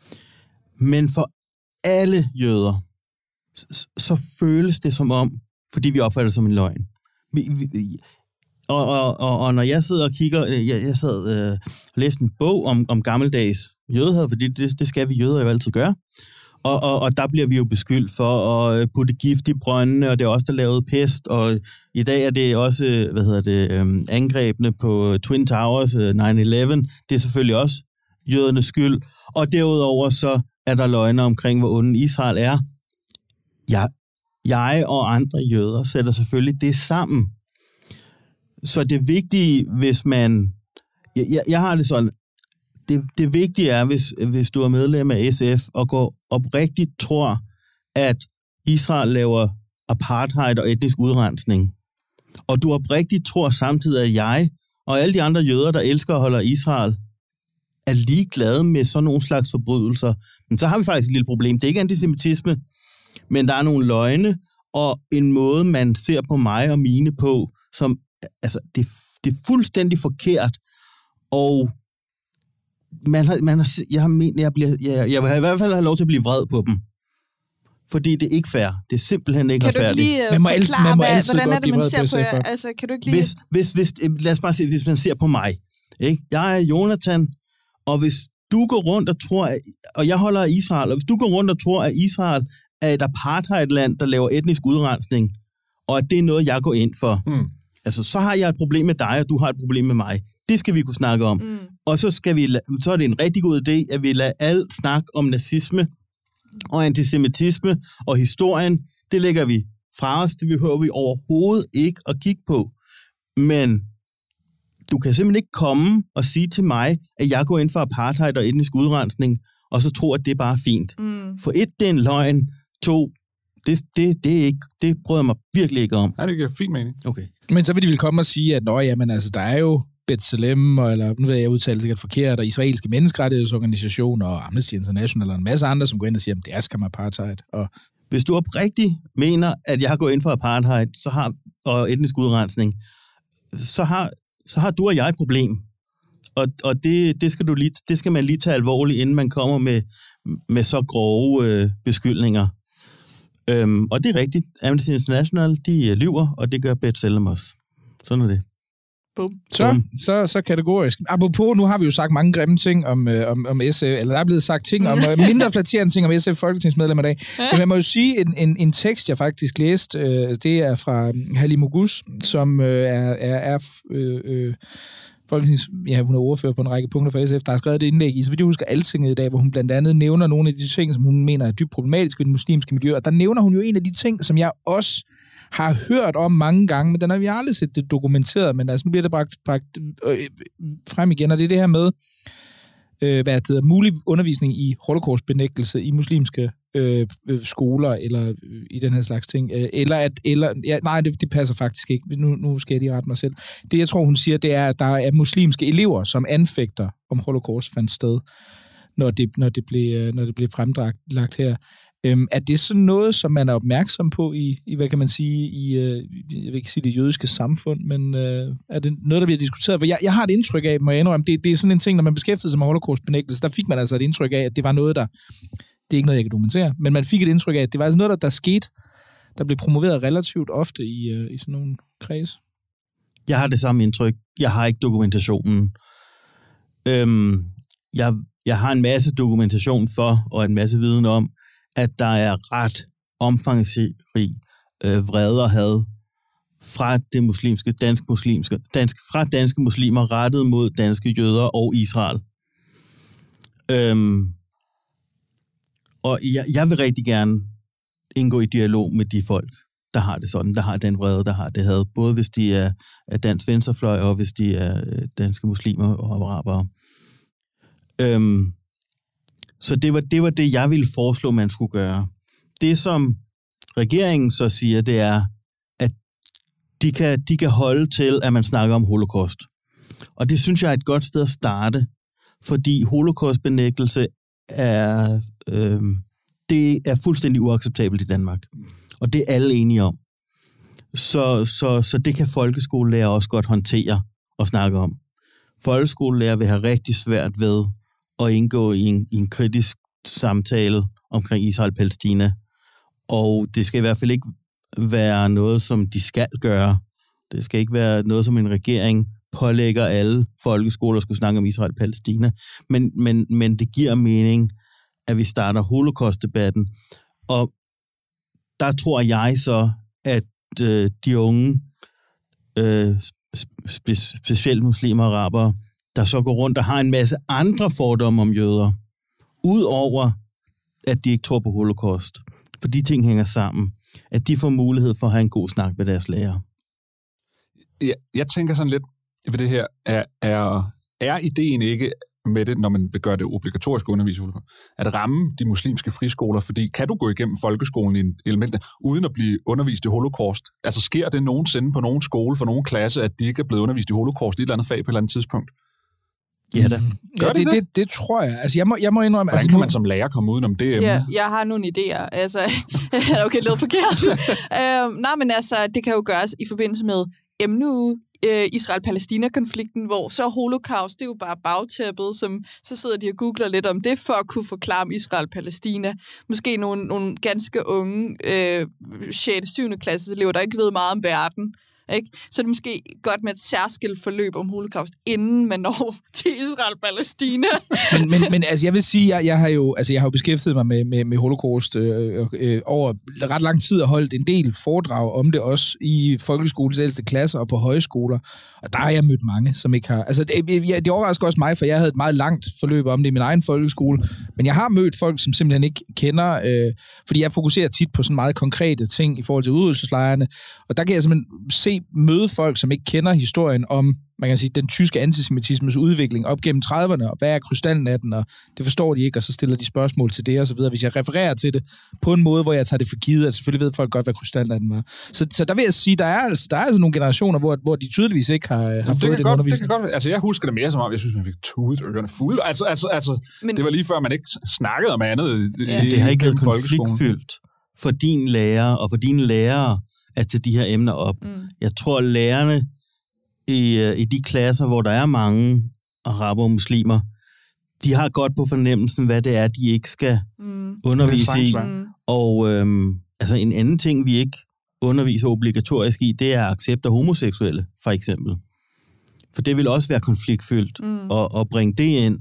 S4: Men for alle jøder, så, så føles det som om, fordi vi opfatter det som en løgn. Vi, vi, og, og, og, og når jeg sidder og kigger, jeg, jeg sad og øh, læste en bog om, om gammeldags jødehed, fordi det, det skal vi jøder jo altid gøre. Og, og, og der bliver vi jo beskyldt for at putte gift i brøndene, og det er også der lavede pest, og i dag er det også, hvad hedder det, øh, angrebene på Twin Towers, øh, nine eleven, det er selvfølgelig også jødernes skyld, og derudover så er der løgne omkring, hvor onde Israel er. Jeg, jeg og andre jøder sætter selvfølgelig det sammen. Så det vigtige, hvis man... Jeg, jeg har det sådan... Det, det vigtige er, hvis, hvis du er medlem af S F, og går oprigtigt tror, at Israel laver apartheid og etnisk udrensning, og du oprigtigt tror samtidig, at jeg og alle de andre jøder, der elsker og holder Israel, er ligeglade med sådan nogle slags forbrydelser, men så har vi faktisk et lille problem. Det er ikke antisemitisme, men der er nogle løgne, og en måde, man ser på mig og mine på, som, altså, det, det er fuldstændig forkert, og man har, man har, jeg, har men, jeg, bliver, jeg, jeg vil i hvert fald have lov til at blive vred på dem. Fordi det er ikke fair. Det er simpelthen ikke retfærdigt.
S5: Kan du ikke lige
S2: man må altid, man må altid
S5: hvordan
S2: godt
S5: er det,
S2: blive
S5: man
S2: vred
S5: ser
S2: på
S5: på
S2: S F'er.
S5: altså, kan du ikke lige...
S4: Hvis, hvis, hvis, lad os bare se, hvis man ser på mig. Ikke? Jeg er Jonathan, og hvis du går rundt og tror, at, og jeg holder af Israel, og hvis du går rundt og tror, at Israel er et apartheidland, der laver etnisk udrensning, og at det er noget, jeg går ind for, mm. altså, så har jeg et problem med dig, og du har et problem med mig. Det skal vi kunne snakke om. Mm. Og så, skal vi, så er det en rigtig god idé, at vi lader alt snak om nazisme og antisemitisme og historien, det lægger vi fra os, det behøver vi overhovedet ikke at kigge på. Men du kan simpelthen ikke komme og sige til mig, at jeg går ind for apartheid og etnisk udrensning, og så tror, at det er bare fint. Mm. For et, det er en løgn. To, det, det, det, er ikke, det bryder mig virkelig ikke om.
S3: Ja, det giver fint mening.
S2: Okay. Men så vil de vel komme og sige, at nå, jamen, altså, der er jo B'Tselem, eller nu ved jeg, jeg udtaler sikkert forkert, og israelske menneskerettighedsorganisationer, og Amnesty International, og en masse andre, som går ind og siger, at det er skam apartheid. Og
S4: hvis du oprigtigt mener, at jeg har gået ind for apartheid så har, og etnisk udrensning, så har, så har du og jeg et problem. Og, og det, det, skal du lige, det skal man lige tage alvorligt, inden man kommer med, med så grove øh, beskyldninger. Øhm, og det er rigtigt. Amnesty International, de øh, lyver, og det gør B'Tselem også. Sådan er det.
S5: Boom.
S2: Så, så, så kategorisk. Apropos, nu har vi jo sagt mange grimme ting om, øh, om, om S F, eller der er blevet sagt ting om øh, mindre flatterende ting om S F folketingsmedlemmer i dag. Men man må jo sige, en, en, en tekst, jeg faktisk læste, øh, det er fra Halim Oguz, som øh, er, er, er øh, øh, folketings... Ja, hun er ordfører på en række punkter for S F, der har skrevet et indlæg i, så vidt jeg husker, Altinget i dag, hvor hun blandt andet nævner nogle af de ting, som hun mener er dybt problematiske i det muslimske miljø, og der nævner hun jo en af de ting, som jeg også har hørt om mange gange, men den har vi aldrig set det dokumenteret, men altså nu bliver det bragt, bragt øh, frem igen, og det er det her med, øh, hvad det hedder, mulig undervisning i holocaustbenægtelse i muslimske øh, skoler, eller øh, i den her slags ting, øh, eller at, eller, ja, nej, det, det passer faktisk ikke, nu, nu skal jeg lige rette mig selv. Det, jeg tror, hun siger, det er, at der er muslimske elever, som anfægter, om holocaust fandt sted, når det, når det blev, når det blev fremlagt her. Øhm, er det sådan noget, som man er opmærksom på i, i hvad kan man sige, i, øh, jeg vil ikke sige det jødiske samfund, men øh, er det noget, der bliver diskuteret? For jeg, jeg har et indtryk af, må jeg indrømme, det, det er sådan en ting, når man beskæftiger sig med holocaustbenægtelse, der fik man altså et indtryk af, at det var noget, der, det er ikke noget, jeg kan dokumentere, men man fik et indtryk af, at det var altså noget, der, der skete, der blev promoveret relativt ofte i, øh, i sådan nogle kreds.
S4: Jeg har det samme indtryk. Jeg har ikke dokumentationen. Øhm, jeg, jeg har en masse dokumentation for, og en masse viden om, at der er ret omfangsrig øh, vrede og had fra det muslimske, danske muslimske, dansk, fra danske muslimer rettet mod danske jøder og Israel. Øhm, og jeg, jeg vil rigtig gerne indgå i dialog med de folk, der har det sådan, der har den vrede, der har det had, både hvis de er, er dansk venstrefløj, og hvis de er danske muslimer og arabere. Øhm, Så det var, det var det, jeg ville foreslå, man skulle gøre. Det, som regeringen så siger, det er, at de kan, de kan holde til, at man snakker om holocaust. Og det synes jeg er et godt sted at starte, fordi holocaustbenægtelse er, øh, det er fuldstændig uacceptabelt i Danmark. Og det er alle enige om. Så, så, så det kan folkeskolelærer også godt håndtere og snakke om. Folkeskolelærer vil have rigtig svært ved at indgå i en, i en kritisk samtale omkring Israel-Palæstina. Og det skal i hvert fald ikke være noget, som de skal gøre. Det skal ikke være noget, som en regering pålægger alle folkeskoler skulle snakke om Israel-Palæstina. Men, men, men det giver mening, at vi starter holocaust-debatten. Og der tror jeg så, at øh, de unge, øh, spe, specielt muslimer og arabere, der så går rundt og har en masse andre fordomme om jøder, udover at de ikke tror på holocaust, for de ting hænger sammen, at de får mulighed for at have en god snak med deres lærer.
S3: Jeg, jeg tænker sådan lidt ved det her, er, er, er ideen ikke med det, når man vil gøre det obligatorisk undervisning, at ramme de muslimske friskoler, fordi kan du gå igennem folkeskolen i en element, uden at blive undervist i holocaust? Altså sker det nogensinde på nogen skole, for nogen klasse, at de ikke er blevet undervist i holocaust i et eller andet fag på et eller andet tidspunkt?
S4: Ja da.
S2: Gør ja, det, det, det? det tror jeg. Altså, jeg må, jeg må indrømme...
S3: Hvordan
S2: altså,
S3: kan
S2: nu...
S3: man som lærer komme udenom det emne?
S5: Ja, jeg har nogle idéer. Altså, okay, lidt forkert. øhm, nej, men altså, det kan jo gøres i forbindelse med emneuge, øh, Israel-Palæstina-konflikten, hvor så holocaust, det er jo bare bagtæppet, som så sidder de og googler lidt om det, for at kunne forklare om Israel-Palæstina. Måske nogle, nogle ganske unge øh, sjette syvende klasse elever, der ikke ved meget om verden. Ikke? Så er det måske godt med et særskilt forløb om holocaust, inden man når til Israel-Palæstina.
S2: men, men, men altså, jeg vil sige, jeg, jeg har jo altså, jeg har jo beskæftiget mig med, med, med holocaust øh, øh, over ret lang tid og holdt en del foredrag om det også i folkeskolens ældste klasser og på højskoler. Og der har jeg mødt mange, som ikke har... Altså, det, det overrasker også mig, for jeg havde et meget langt forløb om det i min egen folkeskole. Men jeg har mødt folk, som simpelthen ikke kender... Øh, fordi jeg fokuserer tit på sådan meget konkrete ting i forhold til udryddelseslejrene. Og der kan jeg simpelthen se møde folk, som ikke kender historien om, man kan sige, den tyske antisemitismes udvikling op gennem trediverne, og hvad er krystalnatten, og det forstår de ikke, og så stiller de spørgsmål til det, og så videre. Hvis jeg refererer til det på en måde, hvor jeg tager det for givet, at selvfølgelig ved folk godt, hvad krystalnatten var. Så, så der vil jeg sige, der er altså, der er altså nogle generationer, hvor, hvor de tydeligvis ikke har, har
S3: det
S2: fået den
S3: godt,
S2: undervisning.
S3: Det kan godt, altså jeg husker det mere som om, jeg synes, man fik tudet ørerne fulde. Altså, altså, altså men, det var lige før, man ikke snakkede om andet.
S4: Ja. I, det har ikke været konfliktfyldt for din lærer, og for dine lærere, at tage de her emner op. Mm. Jeg tror, lærerne i, i de klasser, hvor der er mange araber og muslimer, de har godt på fornemmelsen, hvad det er, de ikke skal mm. undervise i. Mm. Og øhm, altså en anden ting, vi ikke underviser obligatorisk i, det er accept af homoseksuelle, for eksempel. For det vil også være konfliktfyldt mm. at, at bringe det ind.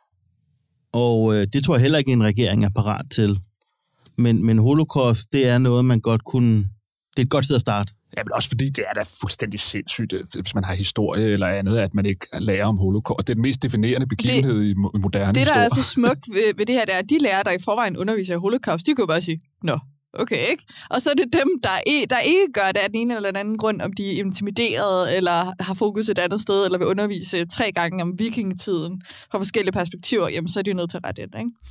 S4: Og øh, det tror jeg heller ikke, en regering er parat til. Men, men holocaust, det er noget, man godt kunne... Det er et godt sted at starte.
S3: Ja, men også fordi det er da fuldstændig sindssygt, hvis man har historie eller andet, at man ikke lærer om holocaust. Det er den mest definerende begivenhed det, i moderne
S5: det,
S3: historie.
S5: Det, der er så smukt ved, ved det her, der er, de lærer, der i forvejen underviser i holocaust, de kan jo bare sige, nå, okay, ikke? Og så er det dem, der, er, der ikke gør det af den ene eller den anden grund, om de er intimideret, eller har fokus et andet sted, eller vil undervise tre gange om vikingetiden fra forskellige perspektiver, jamen så er de jo nødt til at rette ind, ikke?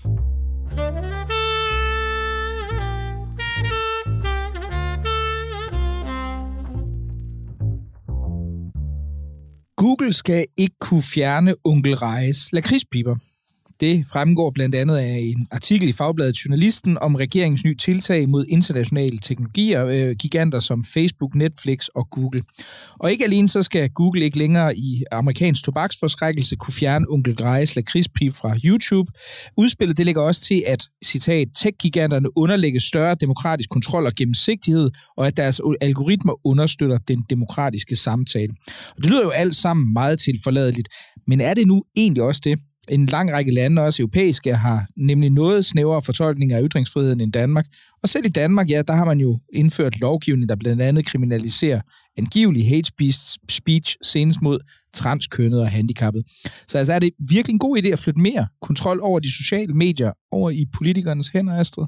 S2: Google skal ikke kunne fjerne Onkel Rejes lakridspiber. Det fremgår blandt andet af en artikel i Fagbladet Journalisten om regeringens nye tiltag mod internationale teknologier, øh, giganter som Facebook, Netflix og Google. Og ikke alene så skal Google ikke længere i amerikansk tobaksforskrækkelse kunne fjerne Onkel Rejes lakridspib fra YouTube. Udspillet det lægger også til, at, citat, tech-giganterne underlægges større demokratisk kontrol og gennemsigtighed, og at deres algoritmer understøtter den demokratiske samtale. Og det lyder jo alt sammen meget tilforladeligt, men er det nu egentlig også det? En lang række lande, også europæiske, har nemlig noget snævere fortolkninger af ytringsfriheden end Danmark. Og selv i Danmark, ja, der har man jo indført lovgivning, der blandt andet kriminaliserer angivelig hate speech senest mod transkønnede og handicappede. Så altså er det virkelig en god idé at flytte mere kontrol over de sociale medier over i politikernes hænder, Astrid?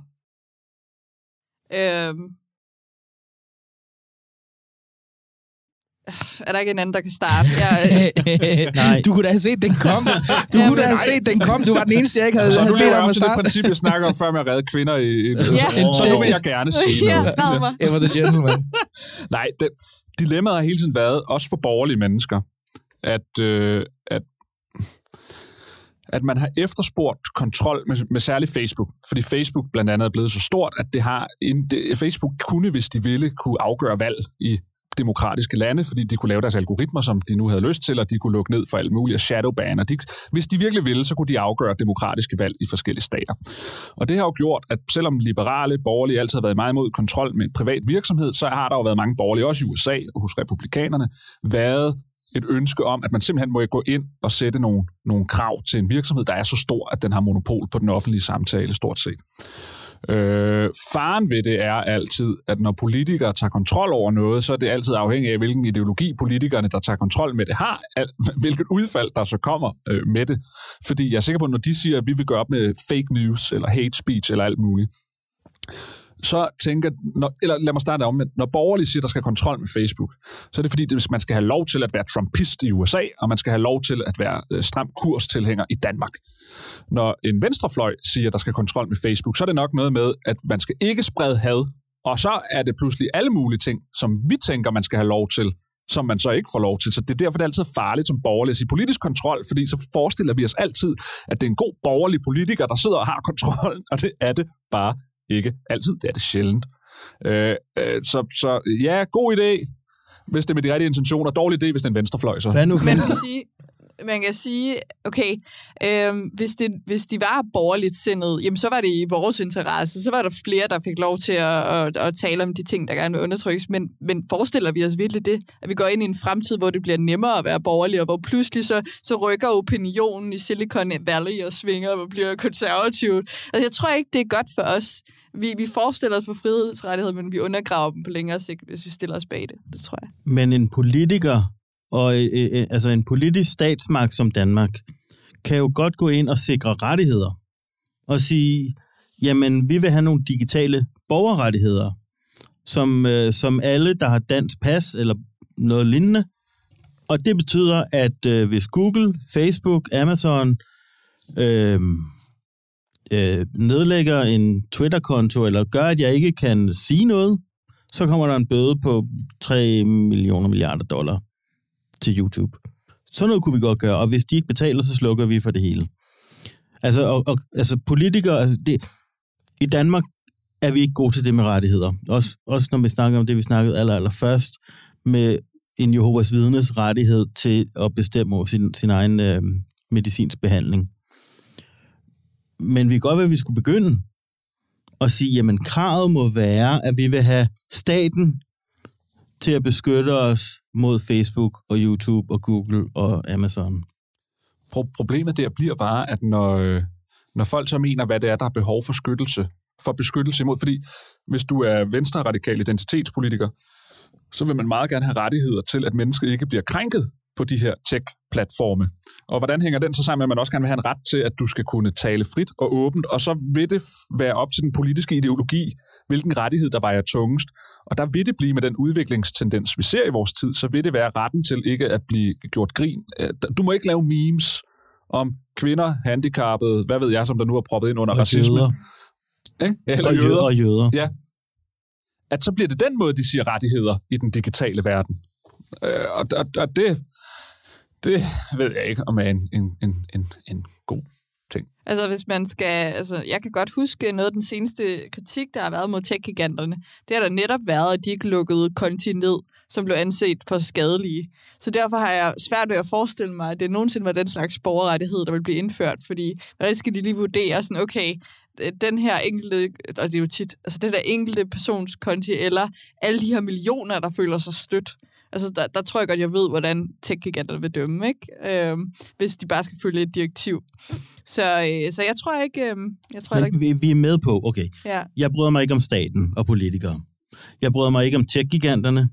S5: Øhm. Er der ikke en anden, der kan starte? Jeg, øh...
S2: Nej. Du kunne da have set, den kom. Du ja, kunne da have nej. set, den kom. Du var den eneste, jeg ikke havde,
S3: så
S2: havde bedt om at starte.
S3: Så du lever op til det princip, jeg snakker om, før med at redde kvinder i... i
S5: ja.
S3: Så nu vil jeg gerne sige
S5: ja,
S3: noget.
S2: Ever the gentleman.
S3: Nej, det, dilemmaet har hele tiden været, også for borgerlige mennesker, at, øh, at, at man har efterspurgt kontrol med, med særligt Facebook. Fordi Facebook blandt andet er blevet så stort, at det har en, det, Facebook kunne, hvis de ville, kunne afgøre valg i demokratiske lande, fordi de kunne lave deres algoritmer, som de nu havde lyst til, og de kunne lukke ned for alt muligt, og shadowban, og de, hvis de virkelig ville, så kunne de afgøre demokratiske valg i forskellige stater. Og det har jo gjort, at selvom liberale, borgerlige altid har været meget imod kontrol med privat virksomhed, så har der jo været mange borgerlige, også i U S A og hos republikanerne, været et ønske om, at man simpelthen må gå ind og sætte nogle, nogle krav til en virksomhed, der er så stor, at den har monopol på den offentlige samtale, stort set. Øh, faren ved det er altid, at når politikere tager kontrol over noget, så er det altid afhængigt af, hvilken ideologi politikerne, der tager kontrol med det, har, al- hvilket udfald, der så kommer øh, med det. Fordi jeg er sikker på, at når de siger, at vi vil gøre op med fake news, eller hate speech, eller alt muligt, så tænker, når, eller lad mig starte om med, når borgerlige siger, at der skal kontrol med Facebook, så er det fordi, hvis man skal have lov til at være trumpist i U S A, og man skal have lov til at være øh, stram kurstilhænger i Danmark. Når en venstrefløj siger, at der skal kontrol med Facebook, så er det nok noget med, at man skal ikke sprede had, og så er det pludselig alle mulige ting, som vi tænker, man skal have lov til, som man så ikke får lov til. Så det er derfor, det er altid farligt som borgerlig at sige politisk kontrol, fordi så forestiller vi os altid, at det er en god borgerlig politiker, der sidder og har kontrollen, og det er det bare ikke altid. Det er det sjældent. Øh, øh, så, så ja, god idé, hvis det er med de rigtige intentioner. Dårlig idé, hvis det er en venstrefløj. Så.
S5: Men man kan sige, man kan sige okay, øh, hvis, det, hvis de var borgerligt sindet, jamen så var det i vores interesse. Så var der flere, der fik lov til at, at, at tale om de ting, der gerne vil undertrykkes. Men, men forestiller vi os virkelig det, at vi går ind i en fremtid, hvor det bliver nemmere at være borgerlig, og hvor pludselig så, så rykker opinionen i Silicon Valley og svinger og bliver konservativt. Altså jeg tror ikke, det er godt for os. Vi, vi forestiller os for frihedsrettigheder, men vi undergraver dem på længere sigt, hvis vi stiller os bag det. Det tror jeg.
S4: Men en politiker og øh, øh, altså en politisk statsmagt som Danmark kan jo godt gå ind og sikre rettigheder og sige, jamen vi vil have nogle digitale borgerrettigheder, som, øh, som alle, der har dansk pas eller noget lignende. Og det betyder, at øh, hvis Google, Facebook, Amazon øh, øh, nedlægger en Twitter-konto eller gør, at jeg ikke kan sige noget, så kommer der en bøde på tre millioner milliarder dollar til YouTube. Sådan noget kunne vi godt gøre, og hvis de ikke betaler, så slukker vi for det hele. Altså, og, og, altså politikere, altså det, i Danmark er vi ikke gode til det med rettigheder. Også, også når vi snakker om det, vi snakkede aller, aller først, med en Jehovas vidnes rettighed til at bestemme over sin, sin egen øh, medicinsk behandling. Men vi kan godt være, at vi skulle begynde at sige, jamen kravet må være, at vi vil have staten til at beskytte os mod Facebook og YouTube og Google og Amazon.
S3: Pro- problemet der bliver bare, at når, når folk så mener, hvad det er, der er behov for beskyttelse, for beskyttelse imod, fordi hvis du er venstre-radikal identitetspolitiker, så vil man meget gerne have rettigheder til, at mennesket ikke bliver krænket på de her tech-platforme. Og hvordan hænger den så sammen med, at man også gerne vil have en ret til, at du skal kunne tale frit og åbent, og så vil det være op til den politiske ideologi, hvilken rettighed, der vejer tungest. Og der vil det blive med den udviklingstendens, vi ser i vores tid, så vil det være retten til ikke at blive gjort grin. Du må ikke lave memes om kvinder, handicappede, hvad ved jeg, som der nu er proppet ind under
S4: og
S3: racisme.
S4: Jøder.
S3: Eh? Eller
S4: og
S3: jøder.
S4: Og jøder.
S3: Ja. At så bliver det den måde, de siger rettigheder i den digitale verden. Øh, og, og, og det, det ved jeg ikke, om er en, en, en, en, en god ting.
S5: Altså, hvis man skal... Altså, jeg kan godt huske noget af den seneste kritik, der har været mod tech-giganterne. Det har der netop været, at de ikke lukkede konti ned, som blev anset for skadelige. Så derfor har jeg svært ved at forestille mig, at det nogensinde var den slags borgerrettighed, der vil blive indført, fordi hvordan skal de lige vurdere sådan, okay, den her enkelte, og det er jo tit, altså den der enkelte persons konti, eller alle de her millioner, der føler sig stødt. Altså, der, der tror jeg godt, jeg ved, hvordan tech-giganterne vil dømme, ikke? Øhm, hvis de bare skal følge et direktiv. Så, øh, så jeg tror ikke... Øh, jeg tror ikke...
S4: Vi, vi er med på, okay.
S5: Ja.
S4: Jeg bryder mig ikke om staten og politikere. Jeg bryder mig ikke om tech-giganterne.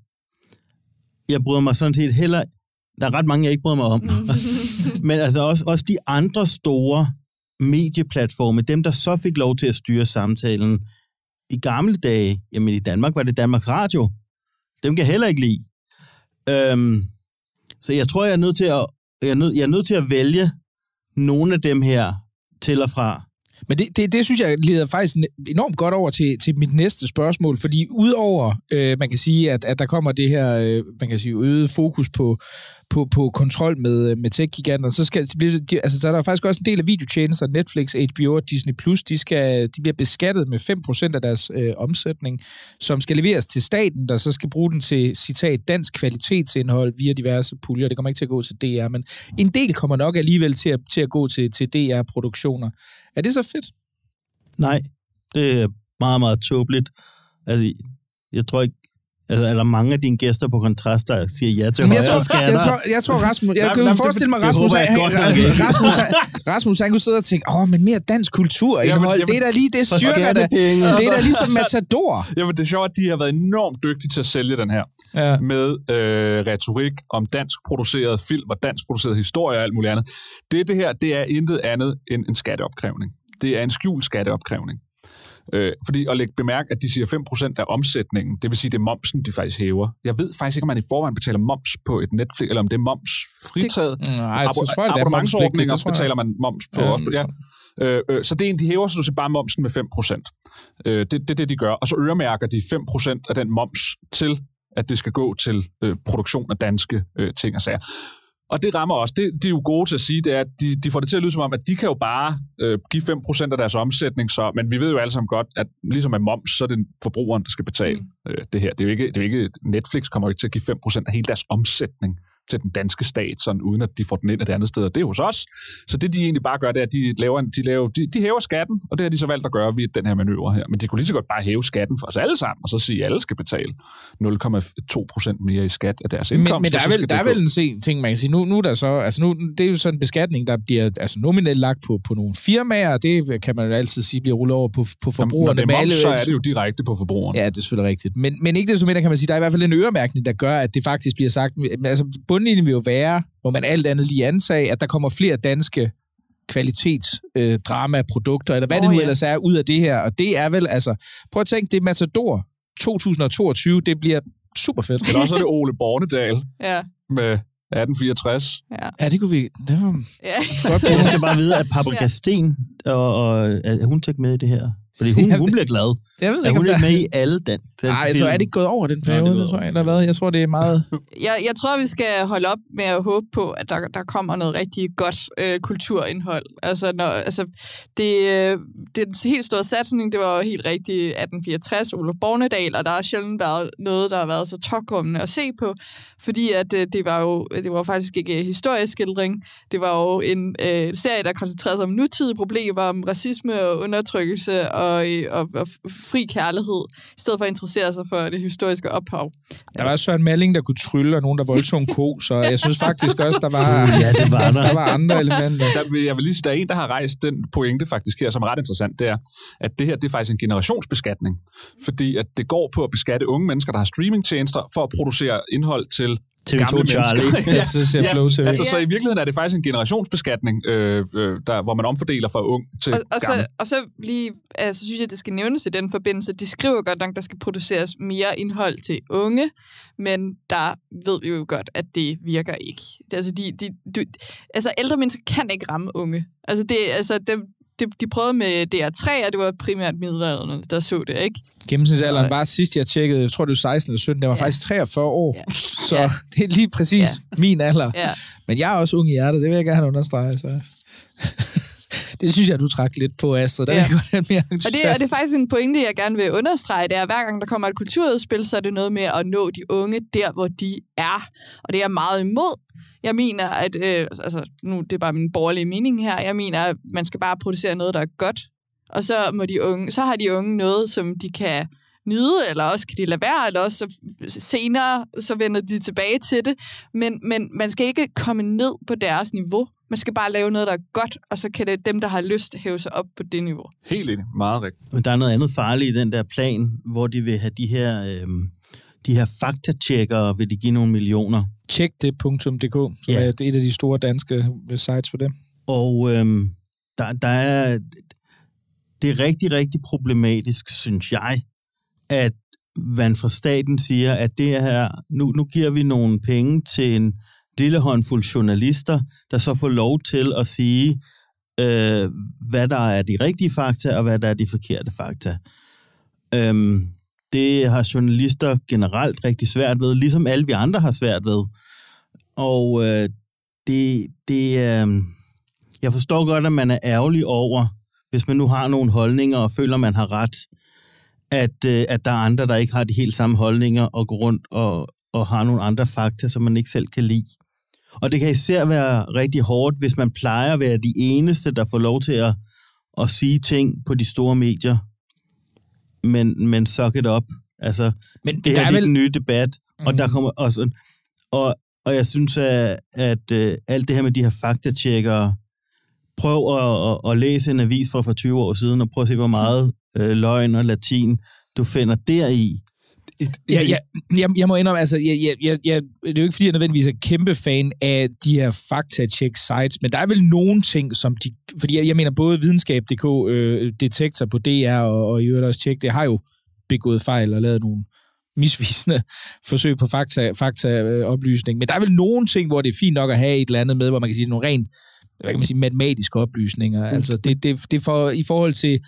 S4: Jeg bryder mig sådan set heller... Der er ret mange, jeg ikke bryder mig om. Men altså også, også de andre store medieplatforme, dem, der så fik lov til at styre samtalen i gamle dage, jamen i Danmark var det Danmarks Radio. Dem kan jeg heller ikke lide. Øhm, så jeg tror, jeg er nødt til at, jeg er nødt, jeg er nødt til at vælge nogle af dem her til og fra.
S2: Men det, det, det synes jeg leder faktisk enormt godt over til, til mit næste spørgsmål, fordi udover, øh, man kan sige, at, at der kommer det her, øh, man kan sige, øget fokus på, på, på kontrol med, med tech-giganter, så skal det, altså, så er der faktisk også en del af videotjenester, Netflix, H B O og Disney Plus, de, skal, de bliver beskattet med fem procent af deres øh, omsætning, som skal leveres til staten, der så skal bruge den til, citat, dansk kvalitetsindhold via diverse puljer. Det kommer ikke til at gå til D R, men en del kommer nok alligevel til at, til at gå til, til D R-produktioner. Er det så fedt?
S4: Nej, det er meget, meget tåbeligt. Altså, jeg tror ikke, Altså, er der mange af dine gæster på Kontrast, der siger ja til
S2: Men
S4: højere
S2: jeg tror,
S4: skatter?
S2: jeg tror, jeg tror Rasmus, jeg
S3: Nej,
S2: kan
S3: nej,
S2: jo
S3: det-
S2: forestille mig,
S4: det
S2: Rasmus,
S4: håber jeg
S2: han,
S4: godt,
S2: han,
S4: han-
S2: Rasmus, han, Rasmus, han kunne sidde og tænke, åh, men mere dansk kulturindhold,
S3: Jamen, jamen-
S2: det er da lige, det
S4: For
S2: styrker da.
S4: skattepenge.
S2: Det er da ligesom Matador.
S3: Jamen, det er sjovt, at de har været enormt dygtige til at sælge den her.
S2: Ja.
S3: Med øh, retorik om dansk produceret film og dansk produceret historie og alt muligt andet. Det, det her, det er intet andet end en skatteopkrævning. Det er en skjult skatteopkrævning. Øh, fordi at lægge bemærk, at de siger fem procent af omsætningen, det vil sige, det er momsen, de faktisk hæver. Jeg ved faktisk ikke, om man i forvejen betaler moms på et Netflix, eller om det er moms fritaget.
S2: Nej, jeg tror, det er
S3: Abonnementsordninger
S2: momspligtigt, det tror jeg.
S3: betaler man moms på.
S2: Ja,
S3: Også, ja. Øh, øh, så det er en, de hæver så du siger bare momsen med fem procent. Øh, det er det, det, de gør. Og så øremærker de fem procent af den moms til, at det skal gå til øh, produktion af danske øh, ting og sager. Og det rammer også. Det, de er jo gode til at sige, det er, at de, de får det til at lyde som om, at de kan jo bare øh, give fem procent af deres omsætning, så, men vi ved jo alle sammen godt, at ligesom med moms, så er det forbrugeren, der skal betale mm. øh, det her. Det er jo ikke, det er jo ikke, Netflix kommer jo ikke til at give fem procent af hele deres omsætning til den danske stat, sådan, uden at de får den ind et andet sted, og det er hos os. Så det, de egentlig bare gør, det er, at de, laver, de, laver, de, de hæver skatten, og det har de så valgt at gøre via den her manøvre her. Men de kunne lige så godt bare hæve skatten for os alle sammen, og så sige, at alle skal betale nul komma to procent mere i skat af deres indkomst.
S2: Men, men der er vel, der er vel en se, ting, man kan sige. Nu, nu er der så, altså nu, det er jo sådan en beskatning, der bliver altså nominelt lagt på, på nogle firmaer, og det kan man jo altid sige bliver rullet over på, på forbrugerne.
S3: Jamen, når det er moms,
S2: alle,
S3: så er det jo direkte på forbrugerne.
S2: Ja, det er selvfølgelig rigtigt. Men, men ikke desto mindre kan man sige, der er i hvert fald en øremærkning, der gør, at det faktisk bliver sagt, altså bundlinjen vil jo være, hvor man alt andet lige antage, at der kommer flere danske kvalitets øh, drama-produkter, eller hvad oh, det nu ja. ellers er, ud af det her. Og det er vel, altså, prøv at tænke, det er Matador to tusind og toogtyve, det bliver super fedt.
S3: Eller også er det Ole Bornedal
S5: Ja.
S3: med atten fireogtres.
S5: Ja.
S2: Ja, det kunne vi... Det var
S5: Ja.
S2: godt.
S4: Jeg skal bare vide, at Paprika Sten, og, og er hun tæt med i det her? Fordi hun, hun bliver glad.
S2: Jeg ved
S4: er
S2: ikke,
S4: hun
S2: om der...
S4: med i alle den?
S2: Nej, så er det ikke gået over den periode,
S4: Nå,
S2: det tror jeg, eller hvad? Jeg tror, det er meget...
S5: Jeg, jeg tror, vi skal holde op med at håbe på, at der, der kommer noget rigtig godt øh, kulturindhold. Altså, når, altså det, øh, det helt store satsning, det var jo helt rigtigt atten fireogtres, Ole Bornedal, og der har sjældent været noget, der har været så tåkommende at se på, fordi at øh, det var jo det var faktisk ikke historieskildring. Det var jo en øh, serie, der koncentrerede sig om nutidige problemer, om racisme og undertrykkelse og, og, og fri kærlighed, i stedet for at interessere sig for det historiske ophav.
S2: Der var Søren Malling, der kunne trylle, og nogen, der voldtog en ko, så jeg synes faktisk også, der var,
S4: Ja, det var der.
S2: der var andre elementer.
S3: Der, vil- jeg vil lige sige, der er en, der har rejst den pointe faktisk her, som er ret interessant, det er, at det her det er faktisk en generationsbeskatning. Fordi at det går på at beskatte unge mennesker, der har streamingtjenester, for at producere indhold til
S4: T V to
S3: gamle
S4: Charlie.
S3: mennesker.
S2: Jeg synes, jeg Flow T V.
S3: altså, så i virkeligheden er det faktisk en generationsbeskatning, øh, øh, der, hvor man omfordeler fra ung til
S5: Og, og,
S3: gammel.
S5: så, og så lige, altså, synes jeg, det skal nævnes i den forbindelse. De skriver godt nok, der skal produceres mere indhold til unge, men der ved vi jo godt, at det virker ikke. Det, altså, de, de, du, altså, ældre mennesker kan ikke ramme unge. Altså, det, altså dem, de, de prøvede med D R tre, og det var primært middelalderne, der så det, ikke?
S2: Gennemsnitsalderen var sidst, jeg tjekkede, jeg tror det var seksten eller sytten, det var ja. faktisk treogfyrre år.
S5: Ja.
S2: Så
S5: Ja.
S2: det er lige præcis
S5: Ja.
S2: min alder.
S5: Ja.
S2: Men jeg er også ung i hjertet, det vil jeg gerne understrege. Så. Det synes jeg, du trak lidt på, Astrid. Der
S5: Ja.
S2: ja. er godt mere
S5: Og det, og det er faktisk en pointe, jeg gerne vil understrege, det er, at hver gang der kommer et kulturudspil, så er det noget med at nå de unge der, hvor de er. Og det er jeg meget imod. Jeg mener, at, øh, altså nu det er bare min borgerlige mening her, jeg mener, at man skal bare producere noget, der er godt. Og så, må de unge, så har de unge noget, som de kan nyde, eller også kan de lade være, eller også så senere, så vender de tilbage til det. Men, men man skal ikke komme ned på deres niveau. Man skal bare lave noget, der er godt, og så kan det dem, der har lyst, hæve sig op på det niveau.
S3: Helt enig. Meget rigtigt.
S4: Men der er noget andet farligt i den der plan, hvor de vil have de her, øhm, de her faktatjekkere, vil de give nogle millioner.
S2: Check det punktum d k, som
S4: Ja.
S2: er et af de store danske sites for det.
S4: Og øhm, der, der er, det er rigtig, rigtig problematisk, synes jeg, at man fra staten siger, at det her, nu, nu giver vi nogle penge til en lille håndfuld journalister, der så får lov til at sige, øh, hvad der er de rigtige fakta, og hvad der er de forkerte fakta. Øhm, det har journalister generelt rigtig svært ved, ligesom alle vi andre har svært ved. Og øh, det, det øh, jeg forstår godt, at man er ærgerlig over, hvis man nu har nogle holdninger og føler, man har ret, at, øh, at der er andre, der ikke har de helt samme holdninger og går rundt og, og har nogle andre fakta, som man ikke selv kan lide. Og det kan især være rigtig hårdt, hvis man plejer at være de eneste, der får lov til at, at sige ting på de store medier, men, men suck it up Altså,
S2: Men
S4: det
S2: der
S4: her
S2: er
S4: det er
S2: vel...
S4: den nye debat, mm. og der kommer også... Og, og jeg synes, at, at uh, alt det her med de her faktatjekkere, prøv at, at, at læse en avis fra for tyve år siden, og prøv at se, hvor meget øh, løgn og latin du finder deri.
S2: Ja, ja, jeg, jeg må indrømme, altså, jeg, jeg, jeg, jeg, det er jo ikke, fordi jeg nødvendigvis er kæmpe fan af de her fakta-check-sites, men der er vel nogle ting, som de... Fordi jeg, jeg mener, både videnskab punktum d k, øh, Detektor på D R og, og i øvrigt også Tjek, det har jo begået fejl og lavet nogle misvisende forsøg på fakta, fakta-oplysning. Men der er vel nogle ting, hvor det er fint nok at have et eller andet med, hvor man kan sige nogle rent hvad kan man sige, matematiske oplysninger. Altså, det, det, det for, i forhold til,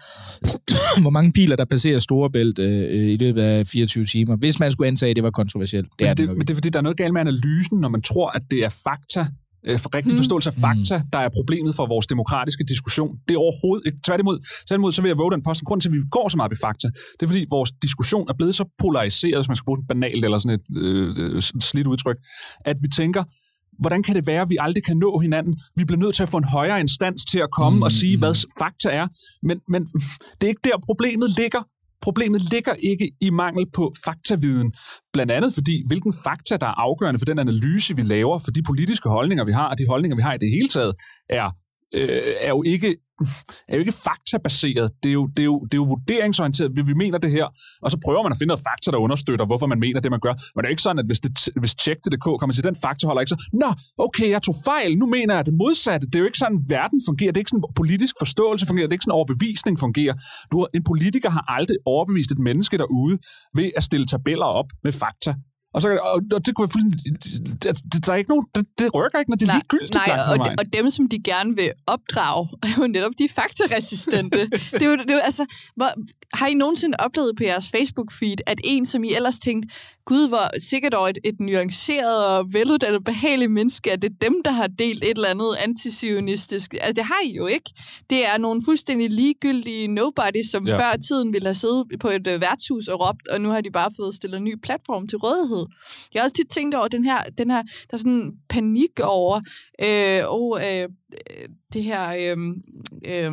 S2: hvor mange biler, der passerer Storebælt øh, i løbet af fireogtyve timer. Hvis man skulle antage, at det var kontroversielt. Det
S3: men,
S2: er
S3: det,
S2: det
S3: men det er, fordi der er noget galt med analysen, når man tror, at det er fakta, øh, for rigtig forståelse af fakta, mm. der er problemet for vores demokratiske diskussion. Det er overhovedet ikke. Tværtimod, tværtimod så vil jeg våge den posten. Grunden til, at vi går så meget ved fakta, det er, fordi vores diskussion er blevet så polariseret, hvis man skal bruge et banalt eller sådan et øh, slidt udtryk, at vi tænker, hvordan kan det være, at vi aldrig kan nå hinanden? Vi bliver nødt til at få en højere instans til at komme mm. og sige, hvad fakta er. Men, men det er ikke der, problemet ligger. Problemet ligger ikke i mangel på faktaviden. Blandt andet fordi, hvilken fakta, der er afgørende for den analyse, vi laver, for de politiske holdninger, vi har, og de holdninger, vi har i det hele taget, er, øh, er jo ikke... er jo ikke faktabaseret. Det er jo, det er jo, det er jo vurderingsorienteret. Vi, vi mener det her, og så prøver man at finde noget fakta, der understøtter, hvorfor man mener det, man gør. Men det er ikke sådan, at hvis, det, hvis tjek punktum d k kommer til, den fakta holder ikke så, nå, okay, jeg tog fejl, nu mener jeg det modsatte. Det er jo ikke sådan, verden fungerer. Det er ikke sådan, politisk forståelse fungerer. Det er ikke sådan, overbevisning fungerer. Du, en politiker har aldrig overbevist et menneske derude ved at stille tabeller op med fakta. Og, så, og, og det kunne jeg fuldstændig... Det, der er ikke nogen, det, det rykker ikke, når det er ligegyldigt.
S5: Nej, og, de, og dem, som de gerne vil opdrage, er jo netop de faktaresistente. det er jo, det er jo, altså, hvor, har I nogensinde oplevet på jeres Facebook-feed, at en, som I ellers tænkte, gud, hvor sikkert over et, et nuanceret og veluddannet, behageligt menneske, at det er dem, der har delt et eller andet antisionistisk. Altså, det har I jo ikke. Det er nogle fuldstændig ligegyldige nobodies, som ja. før tiden ville have siddet på et uh, værtshus og råbt, og nu har de bare fået stillet en ny platform til rådighed. Jeg har også tit tænkt over den her, den her der er sådan en panik over øh, og, øh, det her øh, øh,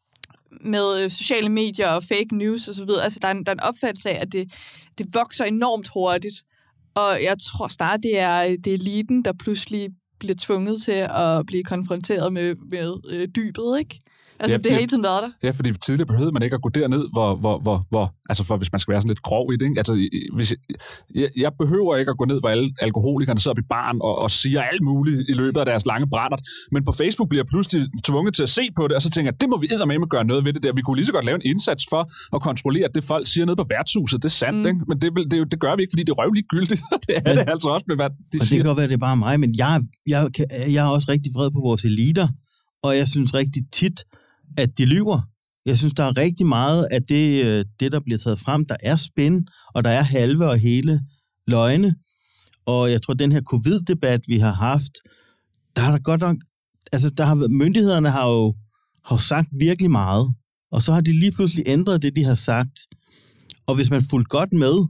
S5: med sociale medier og fake news og så videre. Altså, der er en, der er en opfattelse af, at det, det vokser enormt hurtigt. Og jeg tror snart, det er, det er eliten, der pludselig bliver tvunget til at blive konfronteret med, med øh, dybet, ikke? Altså, ja, det har hele tiden været der.
S3: Ja, fordi tidligere behøvede man ikke at gå derned, hvor, hvor, hvor, hvor altså for, hvis man skal være sådan lidt grov i det, ikke? Altså, hvis, jeg, jeg behøver ikke at gå ned, hvor alle alkoholikerne sidder op i baren og, og siger alt muligt i løbet af deres lange brændert, men på Facebook bliver jeg pludselig tvunget til at se på det, og så tænker jeg, det må vi eddermame gøre noget ved det der. Vi kunne lige så godt lave en indsats for at kontrollere, at det folk siger nede på værtshuset, det er sandt, mm. ikke? Men det, det, det gør vi ikke, fordi det er røvligt gyldigt. Det er men, det altså også med, hvad de
S4: og
S3: siger.
S4: det kan godt være, det er bare mig, men jeg, jeg, jeg er også rigtig vred på vores eliter, og jeg synes rigtig tit, at de lyver. Jeg synes, der er rigtig meget af det, det, der bliver taget frem. Der er spin, og der er halve og hele løgne. Og jeg tror, den her covid-debat, vi har haft, der har der godt nok... Altså, der har, myndighederne har jo, har jo sagt virkelig meget, og så har de lige pludselig ændret det, de har sagt. Og hvis man fulgte godt med,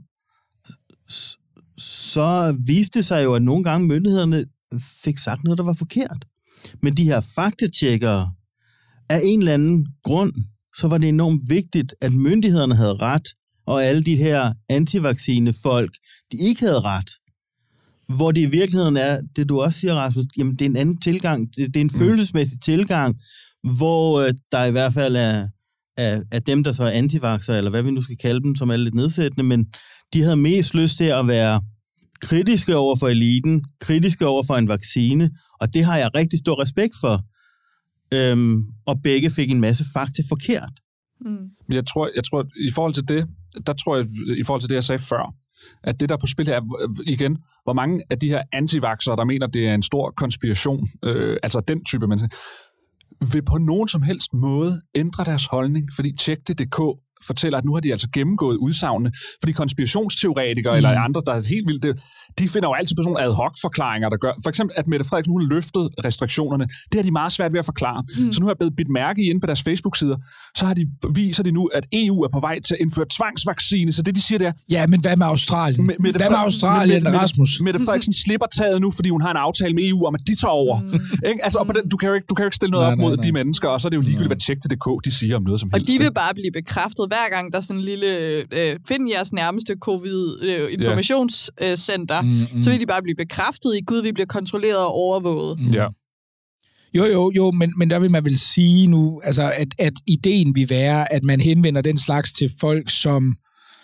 S4: så viste det sig jo, at nogle gange myndighederne fik sagt noget, der var forkert. Men de her faktatjekkere, af en eller anden grund, så var det enormt vigtigt, at myndighederne havde ret, og alle de her antivaccinefolk, de ikke havde ret. Hvor det i virkeligheden er, det du også siger, Rasmus, jamen det er en anden tilgang, det, det er en mm. følelsesmæssig tilgang, hvor øh, der i hvert fald er, er, er dem, der så er antivaxer, eller hvad vi nu skal kalde dem, som er lidt nedsættende, men de havde mest lyst til at være kritiske over for eliten, kritiske over for en vaccine, og det har jeg rigtig stor respekt for. Øhm, og begge fik en masse fakta forkert.
S3: Mm. Jeg tror, jeg tror, i forhold til det, der tror jeg, i forhold til det, jeg sagde før, at det der på spil her, igen, hvor mange af de her antivaxere, der mener, det er en stor konspiration, øh, altså den type mennesker, vil på nogen som helst måde ændre deres holdning, fordi tjek punktum d k fortæller, at nu har de altså gennemgået udsagnene, fordi konspirationsteoretikere mm. eller andre, der er helt vildt, det, de finder jo altid på sådan nogle ad hoc-forklaringer, der gør, for eksempel, at Mette Frederiksen, hun har løftet restriktionerne, det har de meget svært ved at forklare. Mm. Så nu har jeg blevet bidt mærke i inde på deres Facebook-sider, så har de, viser de nu, at E U er på vej til at indføre tvangsvaccine, så det de siger, det er...
S2: Ja, men hvad med Australien?
S3: Med, Mette
S2: hvad med Australien,
S3: Mette,
S2: Rasmus?
S3: Mette Frederiksen slipper taget nu, fordi hun har en aftale med E U om, at de tager over. Mm. Ikke? Altså, og på den, du, kan jo ikke, du kan jo ikke stille noget nej, op mod nej, nej. de mennesker, og så er det jo ligegyldigt, hvad tjek punktum d k de siger om noget som helst.
S5: Og de vil bare blive bekræftet altid, hver gang der er sådan en lille, øh, find jeres nærmeste covid-informationscenter, øh, mm, mm. så vil de bare blive bekræftet i, Gud, vi bliver kontrolleret og overvåget.
S3: Mm. Ja.
S2: Jo, jo, jo, men, men der vil man vel sige nu, altså, at, at ideen vil være, at man henvender den slags til folk, som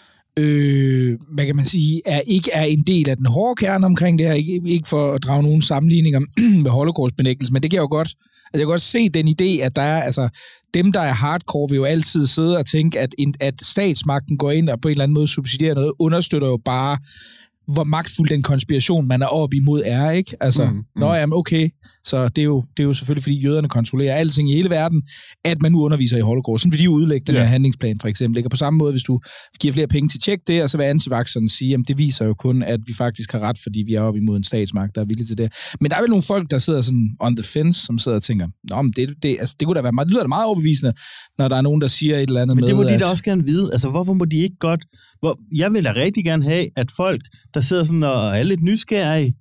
S2: øh, hvad kan man sige, er, ikke er en del af den hårde kerne omkring det her, ikke, ikke for at drage nogen sammenligninger med holocaust-benægtelse, men det kan jeg jo godt, altså jeg kan godt se den idé, at der er, altså, dem, der er hardcore, vil jo altid sidde og tænke, at, at statsmagten går ind og på en eller anden måde subsidierer noget, understøtter jo bare, hvor magtfuld den konspiration, man er op imod, er, ikke? Altså, mm, mm. nå, jamen, okay. Så det er, jo, det er jo selvfølgelig, fordi jøderne kontrollerer alting i hele verden, at man nu underviser i holocaust. Sådan vil de jo udlægge den ja. her handlingsplan, for eksempel. Ikke? Og på samme måde, hvis du giver flere penge til tjek det, og så vil antivaxerne sige, jamen det viser jo kun, at vi faktisk har ret, fordi vi er oppe imod en statsmagt, der er villig til det. Men der er vel nogle folk, der sidder sådan on the fence, som sidder og tænker, nå, men det, det, altså, det kunne da være meget, det lyder da meget overbevisende, når der er nogen, der siger et eller andet
S4: med,
S2: med,
S4: men det må de
S2: at...
S4: da også gerne vide. Altså, hvorfor må de ikke godt... Hvor... Jeg vil da rigtig gerne have, at folk, der sidder sådan og er lidt nysgerrige,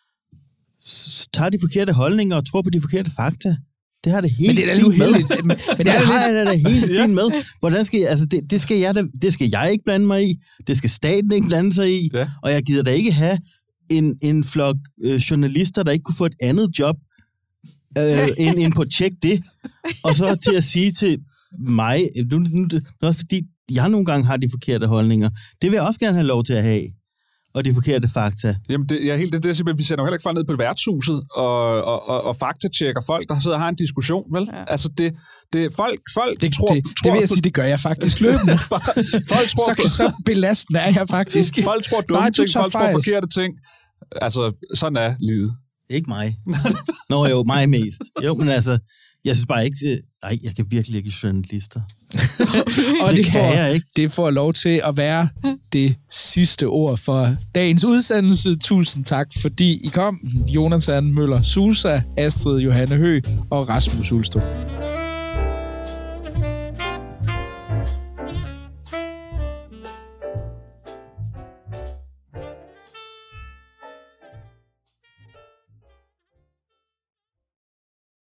S4: tager de forkerte holdninger og tror på de forkerte fakta. Det har det helt
S2: men det er da uheldigt.
S4: Men, men det har jeg da helt fint med. Hvordan skal jeg, altså det, det skal jeg da, det skal jeg ikke blande mig i. Det skal staten ikke blande sig i. Ja. Og jeg gider da ikke have en, en flok øh, journalister, der ikke kunne få et andet job øh, end, end på at tjekke det. Og så til at sige til mig, nu, nu, nu, også fordi jeg nogle gange har de forkerte holdninger. Det vil jeg også gerne have lov til at have. Og de forkerte fakta.
S3: Jamen, det, ja, helt det, det, det vi sender jo heller ikke folk ned på værtshuset og, og, og, og faktatjekker folk, der sidder og har en diskussion, vel? Ja. Altså, det, det folk, folk
S2: det,
S3: tror...
S2: Det,
S3: tror,
S2: det vil jeg sige, det gør jeg faktisk løbende. folk tror, så, så belastende er jeg faktisk.
S3: Folk tror dumme Nej, ting, folk fejl. tror forkerte ting. Altså, sådan er livet.
S4: Ikke mig. Nå jo, mig mest. Jo, men altså... Jeg synes bare ikke... Nej, jeg kan virkelig ikke journalister.
S2: Og det, det kan får,
S4: jeg ikke.
S2: Det får lov til at være det sidste ord for dagens udsendelse. Tusind tak, fordi I kom. Jonathan Møller Susa, Astrid Johanne Høgh og Rasmus Ulstrup.